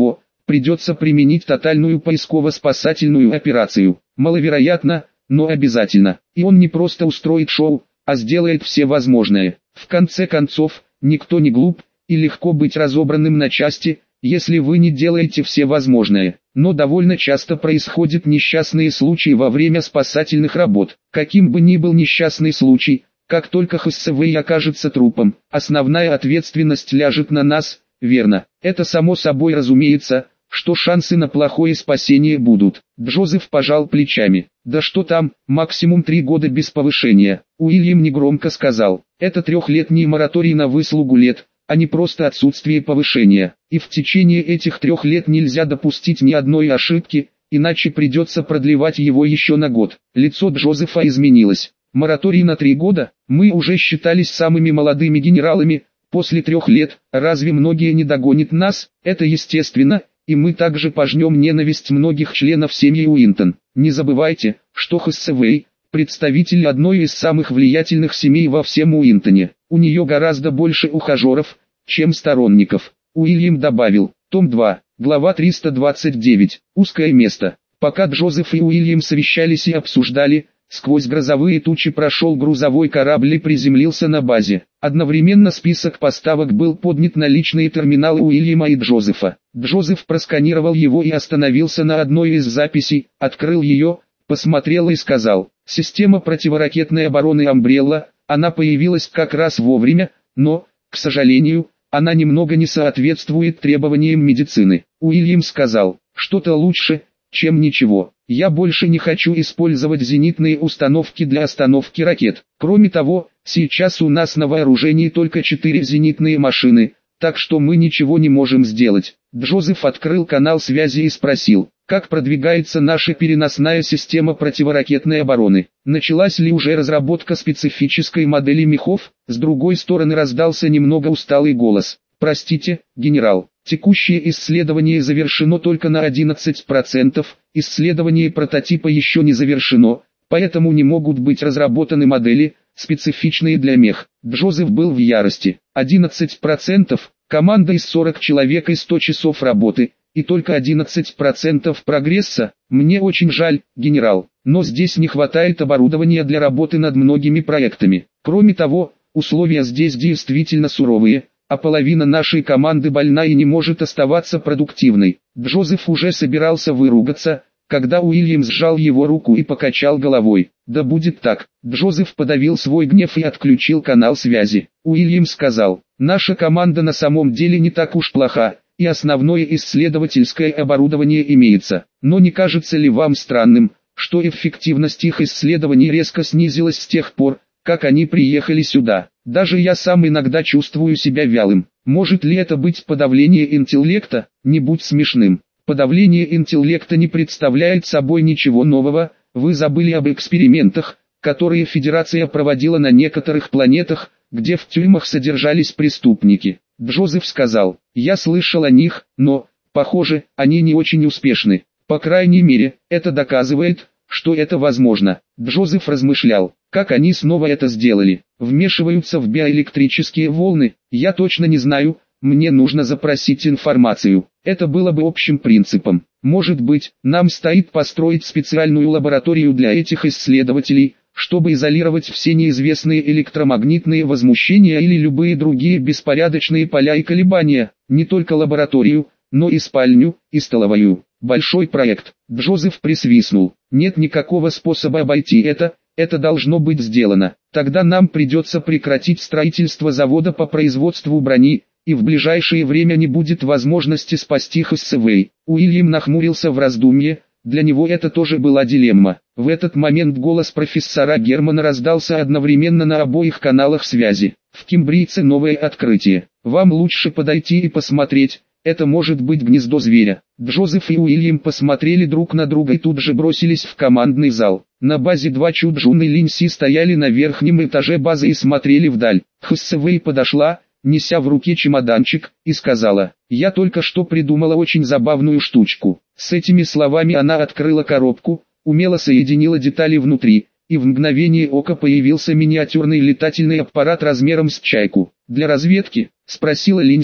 придется применить тотальную поисково-спасательную операцию. Маловероятно, но обязательно. И он не просто устроит шоу, а сделает все возможное. В конце концов, никто не глуп, и легко быть разобранным на части, если вы не делаете все возможное. Но довольно часто происходят несчастные случаи во время спасательных работ. Каким бы ни был несчастный случай, как только ХСВ окажется трупом, основная ответственность ляжет на нас, верно. Это само собой разумеется, что шансы на плохое спасение будут. Джозеф пожал плечами. Да что там, максимум три года без повышения. Уильям негромко сказал. Это трехлетний мораторий на выслугу лет, а не просто отсутствие повышения. И в течение этих трех лет нельзя допустить ни одной ошибки, иначе придется продлевать его еще на год. Лицо Джозефа изменилось. Мораторий на три года? Мы уже считались самыми молодыми генералами. После трех лет, разве многие не догонят нас? Это естественно, и мы также пожнем ненависть многих членов семьи Уинтон. Не забывайте, что Хэсэвэй – представитель одной из самых влиятельных семей во всем Уинтоне. У нее гораздо больше ухажеров, чем сторонников. Уильям добавил. Том два, глава триста двадцать девять. Узкое место. Пока Джозеф и Уильям совещались и обсуждали, сквозь грозовые тучи прошел грузовой корабль и приземлился на базе. Одновременно список поставок был поднят на личные терминалы Уильяма и Джозефа. Джозеф просканировал его и остановился на одной из записей, открыл ее, посмотрел и сказал: «Система противоракетной обороны Umbrella, она появилась как раз вовремя, но, к сожалению, она немного не соответствует требованиям медицины». Уильям сказал: «Что-то лучше, чем ничего. Я больше не хочу использовать зенитные установки для остановки ракет. Кроме того, сейчас у нас на вооружении только четыре зенитные машины, так что мы ничего не можем сделать». Джозеф открыл канал связи и спросил: «Как продвигается наша переносная система противоракетной обороны? Началась ли уже разработка специфической модели мехов?» С другой стороны раздался немного усталый голос. «Простите, генерал, текущее исследование завершено только на одиннадцать процентов, исследование прототипа еще не завершено, поэтому не могут быть разработаны модели, специфичные для мех». Джозеф был в ярости. одиннадцать процентов, команда из сорока человек и ста часов работы, и только одиннадцать процентов прогресса. Мне очень жаль, генерал, но здесь не хватает оборудования для работы над многими проектами. Кроме того, условия здесь действительно суровые, а половина нашей команды больна и не может оставаться продуктивной. Джозеф уже собирался выругаться, когда Уильям сжал его руку и покачал головой. «Да будет так». Джозеф подавил свой гнев и отключил канал связи. Уильям сказал: «Наша команда на самом деле не так уж плоха, и основное исследовательское оборудование имеется. Но не кажется ли вам странным, что эффективность их исследований резко снизилась с тех пор, как они приехали сюда? Даже я сам иногда чувствую себя вялым. Может ли это быть подавление интеллекта? Не будь смешным. Подавление интеллекта не представляет собой ничего нового. Вы забыли об экспериментах, которые Федерация проводила на некоторых планетах, где в тюрьмах содержались преступники». Джозеф сказал: «Я слышал о них, но, похоже, они не очень успешны. По крайней мере, это доказывает, что это возможно». Джозеф размышлял, как они снова это сделали. Вмешиваются в биоэлектрические волны, я точно не знаю, мне нужно запросить информацию. Это было бы общим принципом. Может быть, нам стоит построить специальную лабораторию для этих исследователей, чтобы изолировать все неизвестные электромагнитные возмущения или любые другие беспорядочные поля и колебания. Не только лабораторию, но и спальню, и столовую. Большой проект. Джозеф присвистнул. Нет никакого способа обойти это, это должно быть сделано. Тогда нам придется прекратить строительство завода по производству брони, и в ближайшее время не будет возможности спасти Хэсэвэй. Уильям нахмурился в раздумье, для него это тоже была дилемма. В этот момент голос профессора Германа раздался одновременно на обоих каналах связи. «В Кембрийце новое открытие. Вам лучше подойти и посмотреть. Это может быть гнездо зверя». Джозеф и Уильям посмотрели друг на друга и тут же бросились в командный зал. На базе два Чуджун и Линси стояли на верхнем этаже базы и смотрели вдаль. Хэсэвэй подошла, неся в руке чемоданчик, и сказала: «Я только что придумала очень забавную штучку». С этими словами она открыла коробку, умело соединила детали внутри, и в мгновение ока появился миниатюрный летательный аппарат размером с чайку. «Для разведки?» – спросила Линси.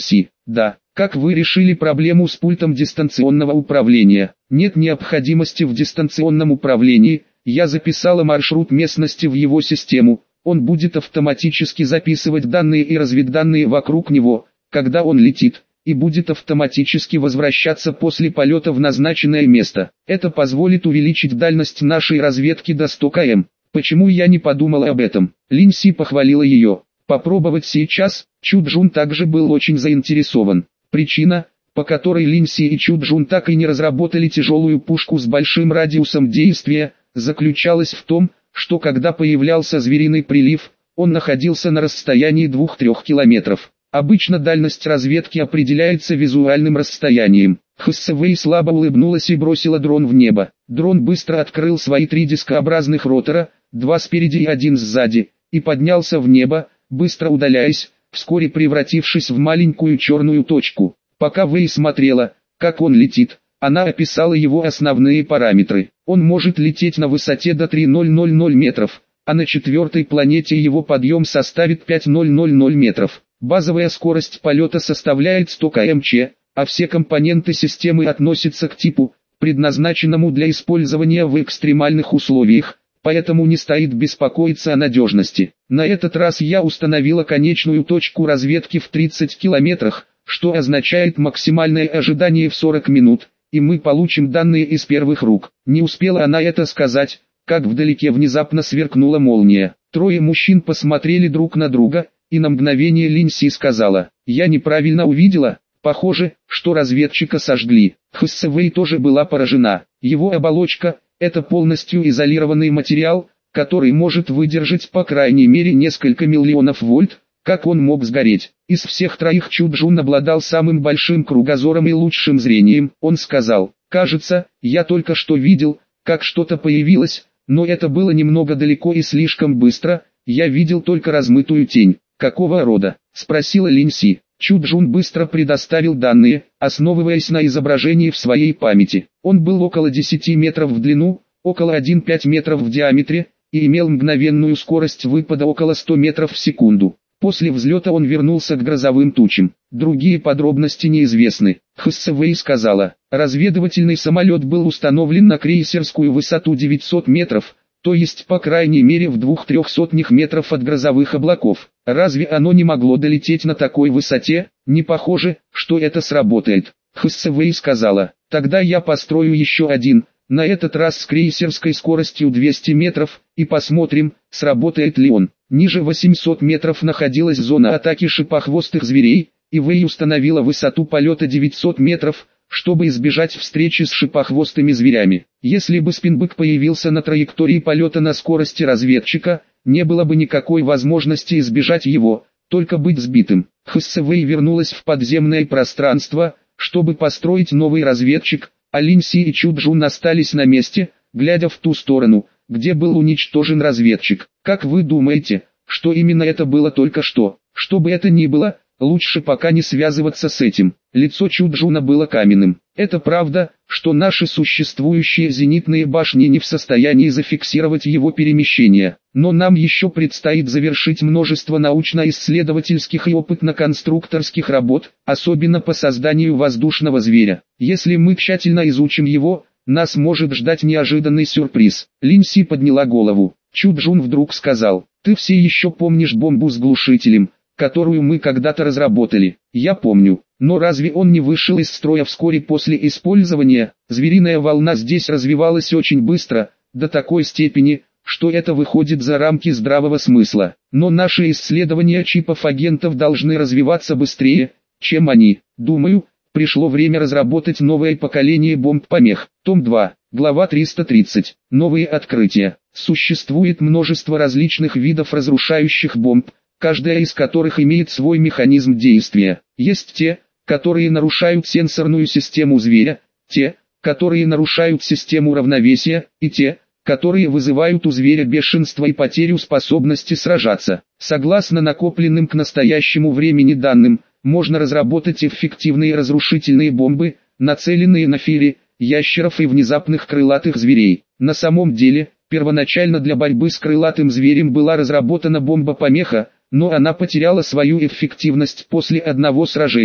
Да. Как вы решили проблему с пультом дистанционного управления? Нет необходимости в дистанционном управлении. Я записала маршрут местности в его систему. Он будет автоматически записывать данные и разведданные вокруг него, когда он летит, и будет автоматически возвращаться после полета в назначенное место. Это позволит увеличить дальность нашей разведки до ста километров. Почему я не подумала об этом? Линси похвалила ее. Попробовать сейчас. Чуджун также был очень заинтересован. Причина, по которой Линси и Чуджун так и не разработали тяжелую пушку с большим радиусом действия, заключалась в том, что когда появлялся звериный прилив, он находился на расстоянии двух-трёх километров. Обычно дальность разведки определяется визуальным расстоянием. Хэсэвэй слабо улыбнулась и бросила дрон в небо. Дрон быстро открыл свои три дискообразных ротора, два спереди и один сзади, и поднялся в небо, быстро удаляясь, вскоре превратившись в маленькую черную точку. Пока Вэй смотрела, как он летит, она описала его основные параметры. Он может лететь на высоте до три тысячи метров, а на четвертой планете его подъем составит пять тысяч метров. Базовая скорость полета составляет сто километров в час, а все компоненты системы относятся к типу, предназначенному для использования в экстремальных условиях, поэтому не стоит беспокоиться о надежности. На этот раз я установила конечную точку разведки в тридцати километрах, что означает максимальное ожидание в сорок минут, и мы получим данные из первых рук. Не успела она это сказать, как вдалеке внезапно сверкнула молния. Трое мужчин посмотрели друг на друга, и на мгновение Линси сказала: «Я неправильно увидела, похоже, что разведчика сожгли». Хэсэвэй тоже была поражена. Его оболочка – это полностью изолированный материал, который может выдержать по крайней мере несколько миллионов вольт. Как он мог сгореть? Из всех троих Чуджун обладал самым большим кругозором и лучшим зрением. Он сказал: «Кажется, я только что видел, как что-то появилось, но это было немного далеко и слишком быстро, я видел только размытую тень». «Какого рода?» – спросила Линси. Чуджун быстро предоставил данные, основываясь на изображении в своей памяти. Он был около десяти метров в длину, около одного целых пять десятых метров в диаметре, и имел мгновенную скорость выпада около ста метров в секунду. После взлета он вернулся к грозовым тучам. Другие подробности неизвестны. Хэсэвэй сказала: разведывательный самолет был установлен на крейсерскую высоту девятьсот метров, то есть по крайней мере в двух-трех сотнях метров от грозовых облаков. Разве оно не могло долететь на такой высоте? Не похоже, что это сработает. Хэсэвэй сказала: тогда я построю еще один, на этот раз с крейсерской скоростью двести метров, и посмотрим, сработает ли он. Ниже восьмисот метров находилась зона атаки шипохвостых зверей, и Вэй установила высоту полета девятьсот метров, чтобы избежать встречи с шипохвостыми зверями. Если бы Спинбэк появился на траектории полета на скорости разведчика, не было бы никакой возможности избежать его, только быть сбитым. Хэсэвэй вернулась в подземное пространство, чтобы построить новый разведчик, а Линси и Чуджун остались на месте, глядя в ту сторону, где был уничтожен разведчик. Как вы думаете, что именно это было только что? Что бы это ни было, лучше пока не связываться с этим. Лицо Чуджуна было каменным. Это правда, что наши существующие зенитные башни не в состоянии зафиксировать его перемещение. Но нам еще предстоит завершить множество научно-исследовательских и опытно-конструкторских работ, особенно по созданию воздушного зверя. Если мы тщательно изучим его, нас может ждать неожиданный сюрприз. Линси подняла голову. Чуджун вдруг сказал: «Ты все еще помнишь бомбу с глушителем, которую мы когда-то разработали?» «Я помню. Но разве он не вышел из строя вскоре после использования?» Звериная волна здесь развивалась очень быстро, до такой степени, что это выходит за рамки здравого смысла. Но наши исследования чипов агентов должны развиваться быстрее, чем они. Думаю, пришло время разработать новое поколение бомб-помех. Том два, глава триста тридцать. Новые открытия. Существует множество различных видов разрушающих бомб, каждая из которых имеет свой механизм действия. Есть те, которые нарушают сенсорную систему зверя, те, которые нарушают систему равновесия, и те, которые вызывают у зверя бешенство и потерю способности сражаться. Согласно накопленным к настоящему времени данным, можно разработать эффективные разрушительные бомбы, нацеленные на фири, ящеров и внезапных крылатых зверей. На самом деле, первоначально для борьбы с крылатым зверем была разработана бомба-помеха, но она потеряла свою эффективность после одного сражения.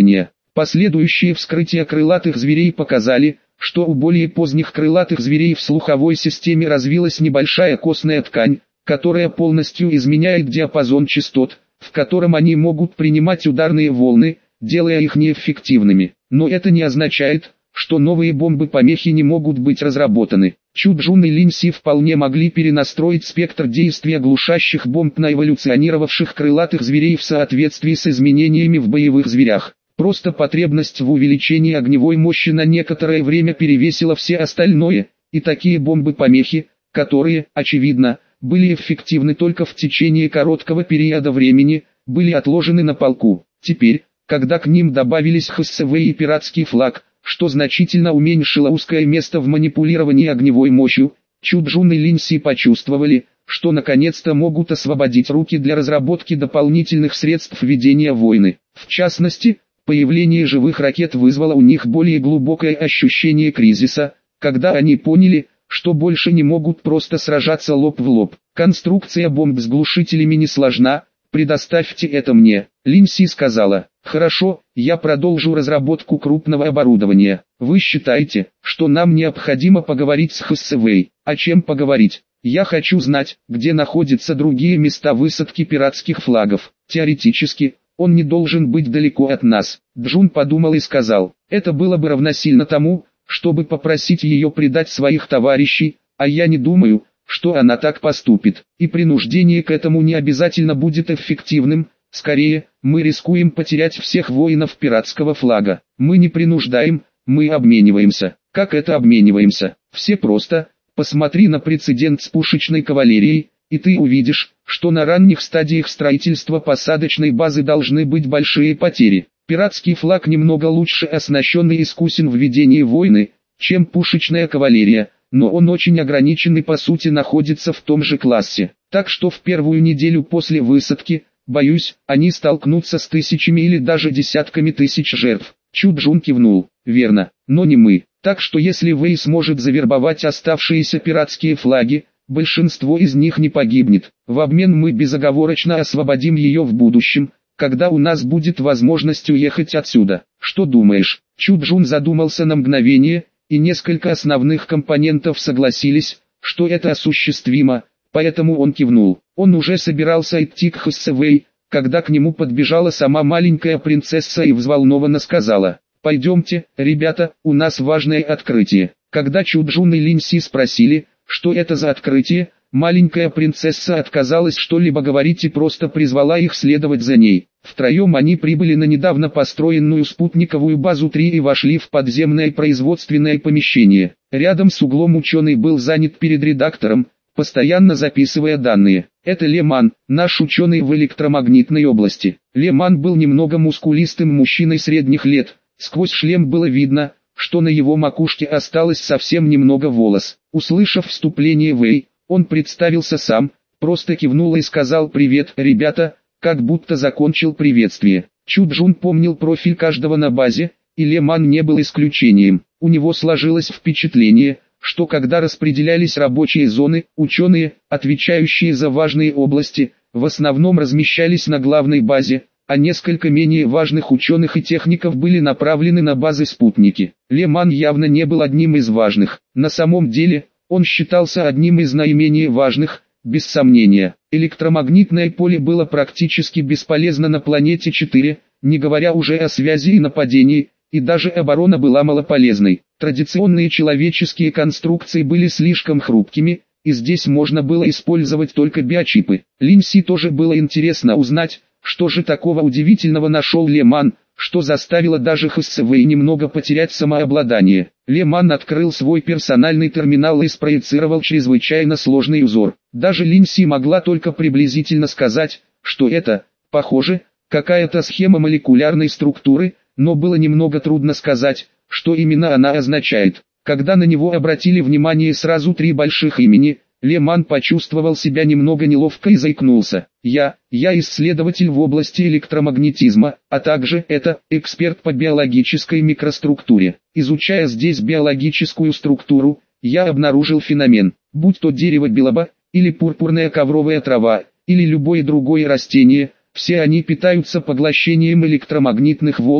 Последующие вскрытия крылатых зверей показали, что у более поздних крылатых зверей в слуховой системе развилась небольшая костная ткань, которая полностью изменяет диапазон частот, в котором они могут принимать ударные волны, делая их неэффективными. Но это не означает, что новые бомбы-помехи не могут быть разработаны. Чу Джун и Линь Си вполне могли перенастроить спектр действия глушащих бомб на эволюционировавших крылатых зверей в соответствии с изменениями в боевых зверях. Просто потребность в увеличении огневой мощи на некоторое время перевесила все остальное, и такие бомбы-помехи, которые, очевидно, были эффективны только в течение короткого периода времени, были отложены на полку. Теперь, когда к ним добавились ХСВ и пиратский флаг, что значительно уменьшило узкое место в манипулировании огневой мощью, Чу Джун и Линь Си почувствовали, что наконец-то могут освободить руки для разработки дополнительных средств ведения войны. В частности, появление живых ракет вызвало у них более глубокое ощущение кризиса, когда они поняли, что больше не могут просто сражаться лоб в лоб. Конструкция бомб с глушителями не сложна, предоставьте это мне. Линь Си сказала: хорошо, я продолжу разработку крупного оборудования. Вы считаете, что нам необходимо поговорить с ХСВ? О чем поговорить? Я хочу знать, где находятся другие места высадки пиратских флагов. Теоретически, он не должен быть далеко от нас. Джун подумал и сказал: это было бы равносильно тому, чтобы попросить ее предать своих товарищей, а я не думаю, что она так поступит. И принуждение к этому не обязательно будет эффективным, скорее, мы рискуем потерять всех воинов пиратского флага. Мы не принуждаем, мы обмениваемся. Как это обмениваемся? Все просто. Посмотри на прецедент с пушечной кавалерией, и ты увидишь, что на ранних стадиях строительства посадочной базы должны быть большие потери. Пиратский флаг немного лучше оснащен и искусен в ведении войны, чем пушечная кавалерия, но он очень ограничен и по сути находится в том же классе. Так что в первую неделю после высадки, боюсь, они столкнутся с тысячами или даже десятками тысяч жертв. Чу Джун кивнул: верно, но не мы. Так что если Вэй сможет завербовать оставшиеся пиратские флаги, большинство из них не погибнет. В обмен мы безоговорочно освободим ее в будущем, когда у нас будет возможность уехать отсюда. Что думаешь? Чу Джун задумался на мгновение, и несколько основных компонентов согласились, что это осуществимо, поэтому он кивнул. Он уже собирался идти к ХСВ, когда к нему подбежала сама маленькая принцесса и взволнованно сказала: «Пойдемте, ребята, у нас важное открытие». Когда Чу Джун и Линь Си спросили, что это за открытие, маленькая принцесса отказалась что-либо говорить и просто призвала их следовать за ней. Втроем они прибыли на недавно построенную спутниковую базу три и вошли в подземное производственное помещение. Рядом с углом ученый был занят перед редактором, постоянно записывая данные. Это Леман, наш ученый в электромагнитной области. Леман был немного мускулистым мужчиной средних лет, сквозь шлем было видно, что на его макушке осталось совсем немного волос. Услышав вступление Вэй, он представился сам, просто кивнул и сказал: «Привет, ребята», как будто закончил приветствие. Чу Джун помнил профиль каждого на базе, и Леман не был исключением. У него сложилось впечатление, что когда распределялись рабочие зоны, ученые, отвечающие за важные области, в основном размещались на главной базе, а несколько менее важных ученых и техников были направлены на базы-спутники. Леман явно не был одним из важных. На самом деле, он считался одним из наименее важных, без сомнения. Электромагнитное поле было практически бесполезно на планете четыре, не говоря уже о связи и нападении, и даже оборона была малополезной. Традиционные человеческие конструкции были слишком хрупкими, и здесь можно было использовать только биочипы. Линь Си тоже было интересно узнать, что же такого удивительного нашел Леман, что заставило даже ХСВ немного потерять самообладание. Леман открыл свой персональный терминал и спроецировал чрезвычайно сложный узор. Даже Линь Си могла только приблизительно сказать, что это, похоже, какая-то схема молекулярной структуры, но было немного трудно сказать, что именно она означает. Когда на него обратили внимание сразу три больших имени, Леман почувствовал себя немного неловко и заикнулся. «Я, я исследователь в области электромагнетизма, а также это, эксперт по биологической микроструктуре. Изучая здесь биологическую структуру, я обнаружил феномен, будь то дерево билоба, или пурпурная ковровая трава, или любое другое растение, все они питаются поглощением электромагнитных волн,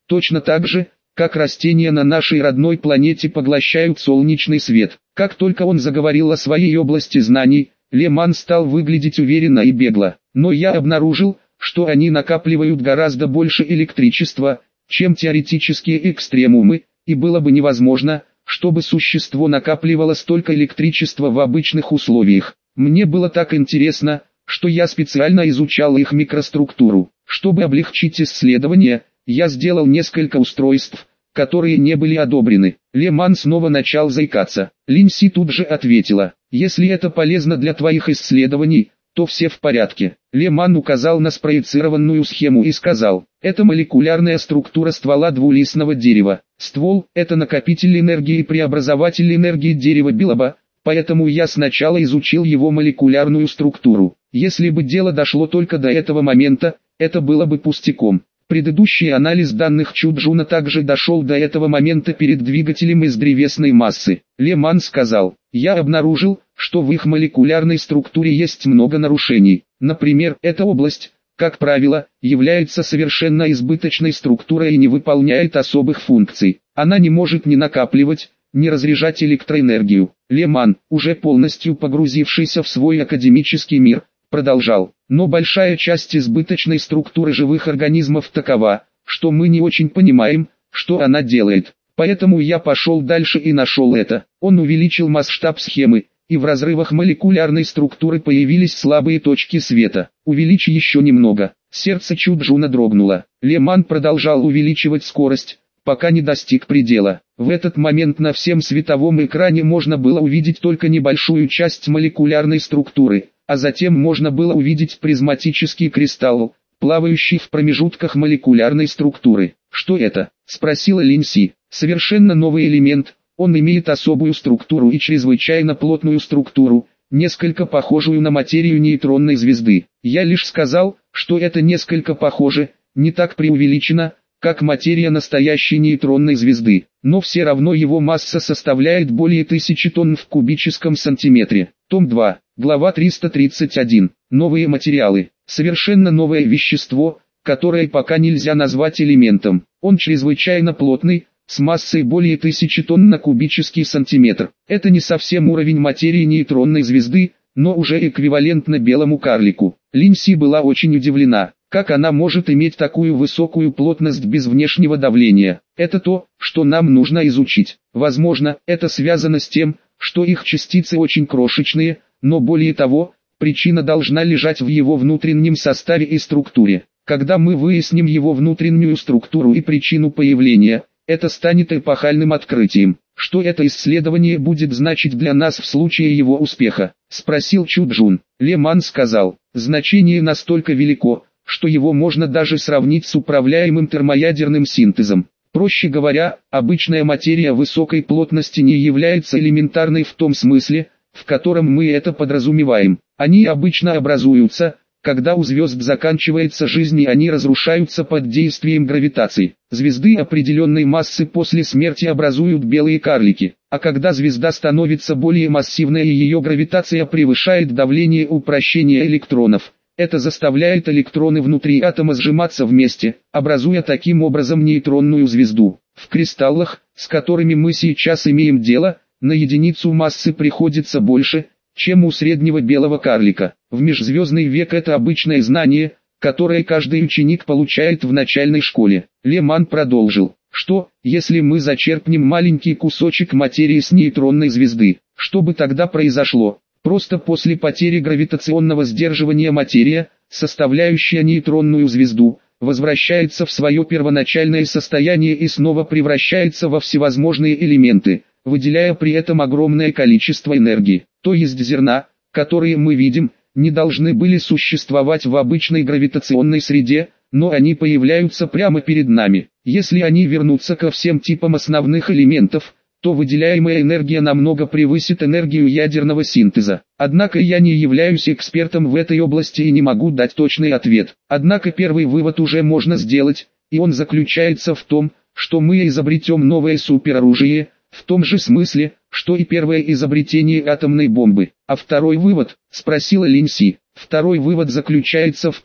точно так же, как растения на нашей родной планете поглощают солнечный свет. Как только он заговорил о своей области знаний, Леман стал выглядеть уверенно и бегло. Но я обнаружил, что они накапливают гораздо больше электричества, чем теоретические экстремумы, и было бы невозможно, чтобы существо накапливало столько электричества в обычных условиях. Мне было так интересно, что я специально изучал их микроструктуру. Чтобы облегчить исследование, я сделал несколько устройств, которые не были одобрены. Леман снова начал заикаться. Линси тут же ответила: «Если это полезно для твоих исследований, то все в порядке». Леман указал на спроецированную схему и сказал: «Это молекулярная структура ствола двулистного дерева. Ствол – это накопитель энергии и преобразователь энергии дерева билоба, поэтому я сначала изучил его молекулярную структуру. Если бы дело дошло только до этого момента, это было бы пустяком». Предыдущий анализ данных Чуджуна также дошел до этого момента перед двигателем из древесной массы. Леман сказал: «Я обнаружил, что в их молекулярной структуре есть много нарушений. Например, эта область, как правило, является совершенно избыточной структурой и не выполняет особых функций. Она не может ни накапливать, ни разряжать электроэнергию». Леман, уже полностью погрузившийся в свой академический мир, продолжал: «Но большая часть избыточной структуры живых организмов такова, что мы не очень понимаем, что она делает. Поэтому я пошел дальше и нашел это». Он увеличил масштаб схемы, и в разрывах молекулярной структуры появились слабые точки света. «Увеличь еще немного». Сердце Чуджуна дрогнуло. Леман продолжал увеличивать скорость, пока не достиг предела. В этот момент на всем световом экране можно было увидеть только небольшую часть молекулярной структуры, а затем можно было увидеть призматический кристалл, плавающий в промежутках молекулярной структуры. «Что это?» – спросила Линси. «Совершенно новый элемент, он имеет особую структуру и чрезвычайно плотную структуру, несколько похожую на материю нейтронной звезды. Я лишь сказал, что это несколько похоже, не так преувеличено, как материя настоящей нейтронной звезды, но все равно его масса составляет более тысячи тонн в кубическом сантиметре». Том два, глава триста тридцать один. Новые материалы. Совершенно новое вещество, которое пока нельзя назвать элементом. Он чрезвычайно плотный, с массой более тысячи тонн на кубический сантиметр. Это не совсем уровень материи нейтронной звезды, но уже эквивалентно белому карлику. Линси была очень удивлена, как она может иметь такую высокую плотность без внешнего давления. Это то, что нам нужно изучить. Возможно, это связано с тем, что их частицы очень крошечные, но более того, причина должна лежать в его внутреннем составе и структуре. Когда мы выясним его внутреннюю структуру и причину появления, это станет эпохальным открытием. «Что это исследование будет значить для нас в случае его успеха?» – спросил Чуджун. Леман сказал: «Значение настолько велико, что его можно даже сравнить с управляемым термоядерным синтезом. Проще говоря, обычная материя высокой плотности не является элементарной в том смысле, в котором мы это подразумеваем. Они обычно образуются, когда у звезд заканчивается жизнь и они разрушаются под действием гравитации. Звезды определенной массы после смерти образуют белые карлики, а когда звезда становится более массивной и ее гравитация превышает давление упрощения электронов, это заставляет электроны внутри атома сжиматься вместе, образуя таким образом нейтронную звезду. В кристаллах, с которыми мы сейчас имеем дело, на единицу массы приходится больше, чем у среднего белого карлика. В межзвездный век это обычное знание, которое каждый ученик получает в начальной школе. Леман продолжил: «Что, если мы зачерпнем маленький кусочек материи с нейтронной звезды? Что бы тогда произошло? Просто после потери гравитационного сдерживания материя, составляющая нейтронную звезду, возвращается в свое первоначальное состояние и снова превращается во всевозможные элементы, выделяя при этом огромное количество энергии. То есть зерна, которые мы видим, не должны были существовать в обычной гравитационной среде, но они появляются прямо перед нами. Если они вернутся ко всем типам основных элементов, то выделяемая энергия намного превысит энергию ядерного синтеза. Однако я не являюсь экспертом в этой области и не могу дать точный ответ. Однако первый вывод уже можно сделать, и он заключается в том, что мы изобретем новое супероружие, в том же смысле, что и первое изобретение атомной бомбы. А второй вывод, спросила Линси. Второй вывод заключается в том,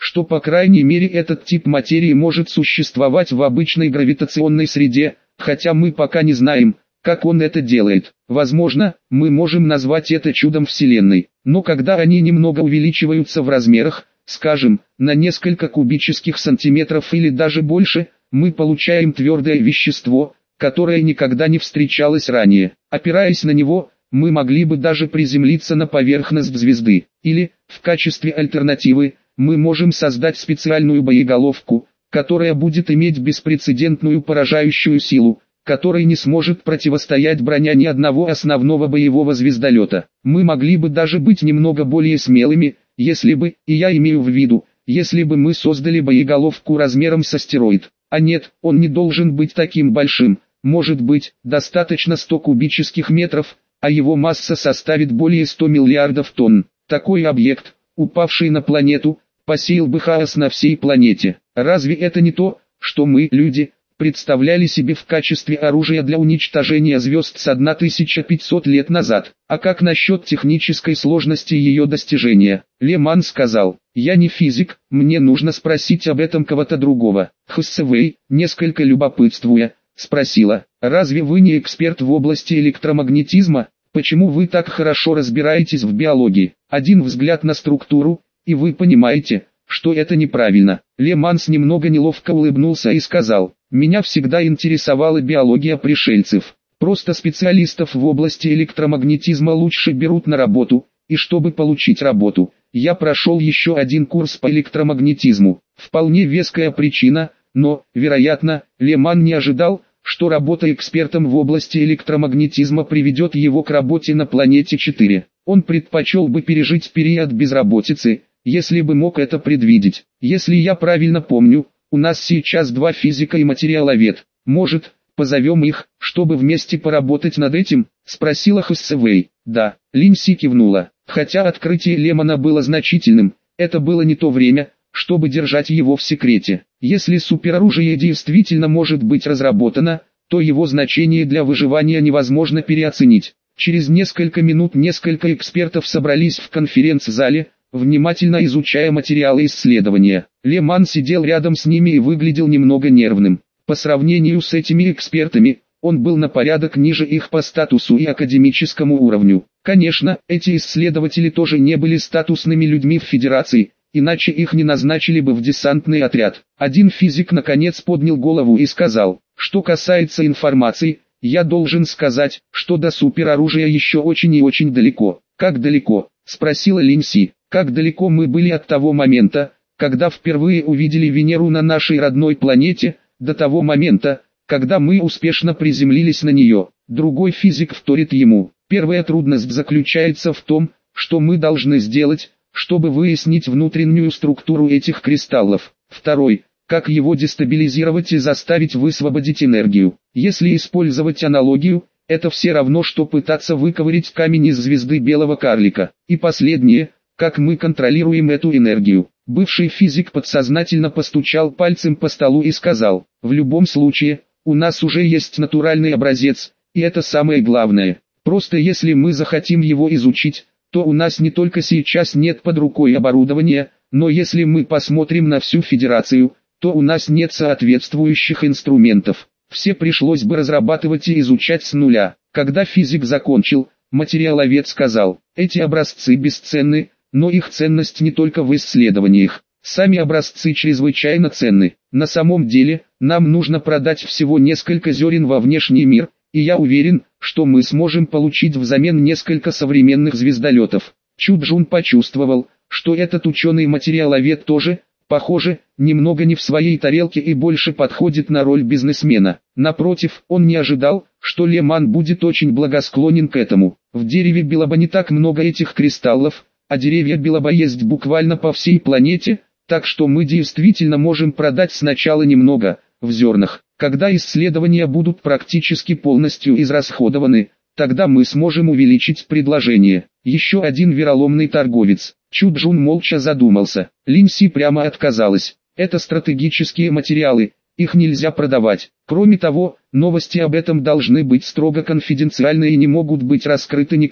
что по крайней мере этот тип материи может существовать в обычной гравитационной среде, хотя мы пока не знаем, как он это делает. Возможно, мы можем назвать это чудом Вселенной, но когда они немного увеличиваются в размерах, скажем, на несколько кубических сантиметров или даже больше, мы получаем твердое вещество, которое никогда не встречалось ранее. Опираясь на него, мы могли бы даже приземлиться на поверхность звезды. Или, в качестве альтернативы, мы можем создать специальную боеголовку, которая будет иметь беспрецедентную поражающую силу, которой не сможет противостоять броня ни одного основного боевого звездолета. Мы могли бы даже быть немного более смелыми, если бы, и я имею в виду, если бы мы создали боеголовку размером с астероид. А нет, он не должен быть таким большим, может быть, достаточно сто кубических метров, а его масса составит более ста миллиардов тонн. Такой объект, упавший на планету, посеял бы хаос на всей планете. Разве это не то, что мы, люди, представляли себе в качестве оружия для уничтожения звезд с тысяча пятьсот лет назад? А как насчет технической сложности ее достижения? Леман сказал: «Я не физик, мне нужно спросить об этом кого-то другого». Хассавей, несколько любопытствуя, спросила: «Разве вы не эксперт в области электромагнетизма? Почему вы так хорошо разбираетесь в биологии? Один взгляд на структуру, и вы понимаете, что это неправильно». Леманс немного неловко улыбнулся и сказал: «Меня всегда интересовала биология пришельцев. Просто специалистов в области электромагнетизма лучше берут на работу, и чтобы получить работу, я прошел еще один курс по электромагнетизму. Вполне веская причина, но, вероятно, Леман не ожидал, что работа экспертом в области электромагнетизма приведет его к работе на планете четыре. Он предпочел бы пережить период безработицы, если бы мог это предвидеть. Если я правильно помню, у нас сейчас два физика и материаловед. Может, позовем их, чтобы вместе поработать над этим?» — спросила Хассавей. «Да», — Линси кивнула. Хотя открытие Лемана было значительным, это было не то время, чтобы держать его в секрете. Если супероружие действительно может быть разработано, то его значение для выживания невозможно переоценить. Через несколько минут несколько экспертов собрались в конференц-зале, внимательно изучая материалы исследования. Леман сидел рядом с ними и выглядел немного нервным. По сравнению с этими экспертами, он был на порядок ниже их по статусу и академическому уровню. Конечно, эти исследователи тоже не были статусными людьми в Федерации, иначе их не назначили бы в десантный отряд. Один физик наконец поднял голову и сказал: «Что касается информации, я должен сказать, что до супероружия еще очень и очень далеко». «Как далеко?» — спросила Линси. «Как далеко мы были от того момента, когда впервые увидели Венеру на нашей родной планете, до того момента, когда мы успешно приземлились на нее?» Другой физик вторит ему: «Первая трудность заключается в том, что мы должны сделать, чтобы выяснить внутреннюю структуру этих кристаллов. Второй, как его дестабилизировать и заставить высвободить энергию. Если использовать аналогию, это все равно, что пытаться выковырять камень из звезды белого карлика. И последнее, как мы контролируем эту энергию». Бывший физик подсознательно постучал пальцем по столу и сказал: «В любом случае, у нас уже есть натуральный образец, и это самое главное. Просто если мы захотим его изучить, то у нас не только сейчас нет под рукой оборудования, но если мы посмотрим на всю Федерацию, то у нас нет соответствующих инструментов. Все пришлось бы разрабатывать и изучать с нуля». Когда физик закончил, материаловед сказал: «Эти образцы бесценны, но их ценность не только в исследованиях. Сами образцы чрезвычайно ценны. На самом деле, нам нужно продать всего несколько зерен во внешний мир, и я уверен, что мы сможем получить взамен несколько современных звездолетов». Чуджун почувствовал, что этот ученый-материаловед тоже, похоже, немного не в своей тарелке и больше подходит на роль бизнесмена. Напротив, он не ожидал, что Леман будет очень благосклонен к этому. В дереве Билоба не так много этих кристаллов, а деревья Билоба есть буквально по всей планете, так что мы действительно можем продать сначала немного, в зернах. Когда исследования будут практически полностью израсходованы, тогда мы сможем увеличить предложение. Еще один вероломный торговец. Чуджун молча задумался. Линси прямо отказалась. Это стратегические материалы, их нельзя продавать. Кроме того, новости об этом должны быть строго конфиденциальны и не могут быть раскрыты никому.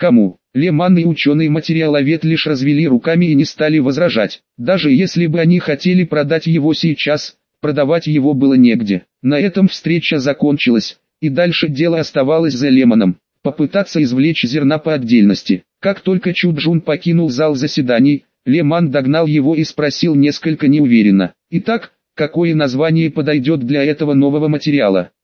Леман и ученый-материаловед лишь развели руками и не стали возражать. Даже если бы они хотели продать его сейчас, продавать его было негде. На этом встреча закончилась, и дальше дело оставалось за Леманом. Попытаться извлечь зерна по отдельности. Как только Чуджун покинул зал заседаний, Леман догнал его и спросил несколько неуверенно: «Итак, какое название подойдет для этого нового материала?»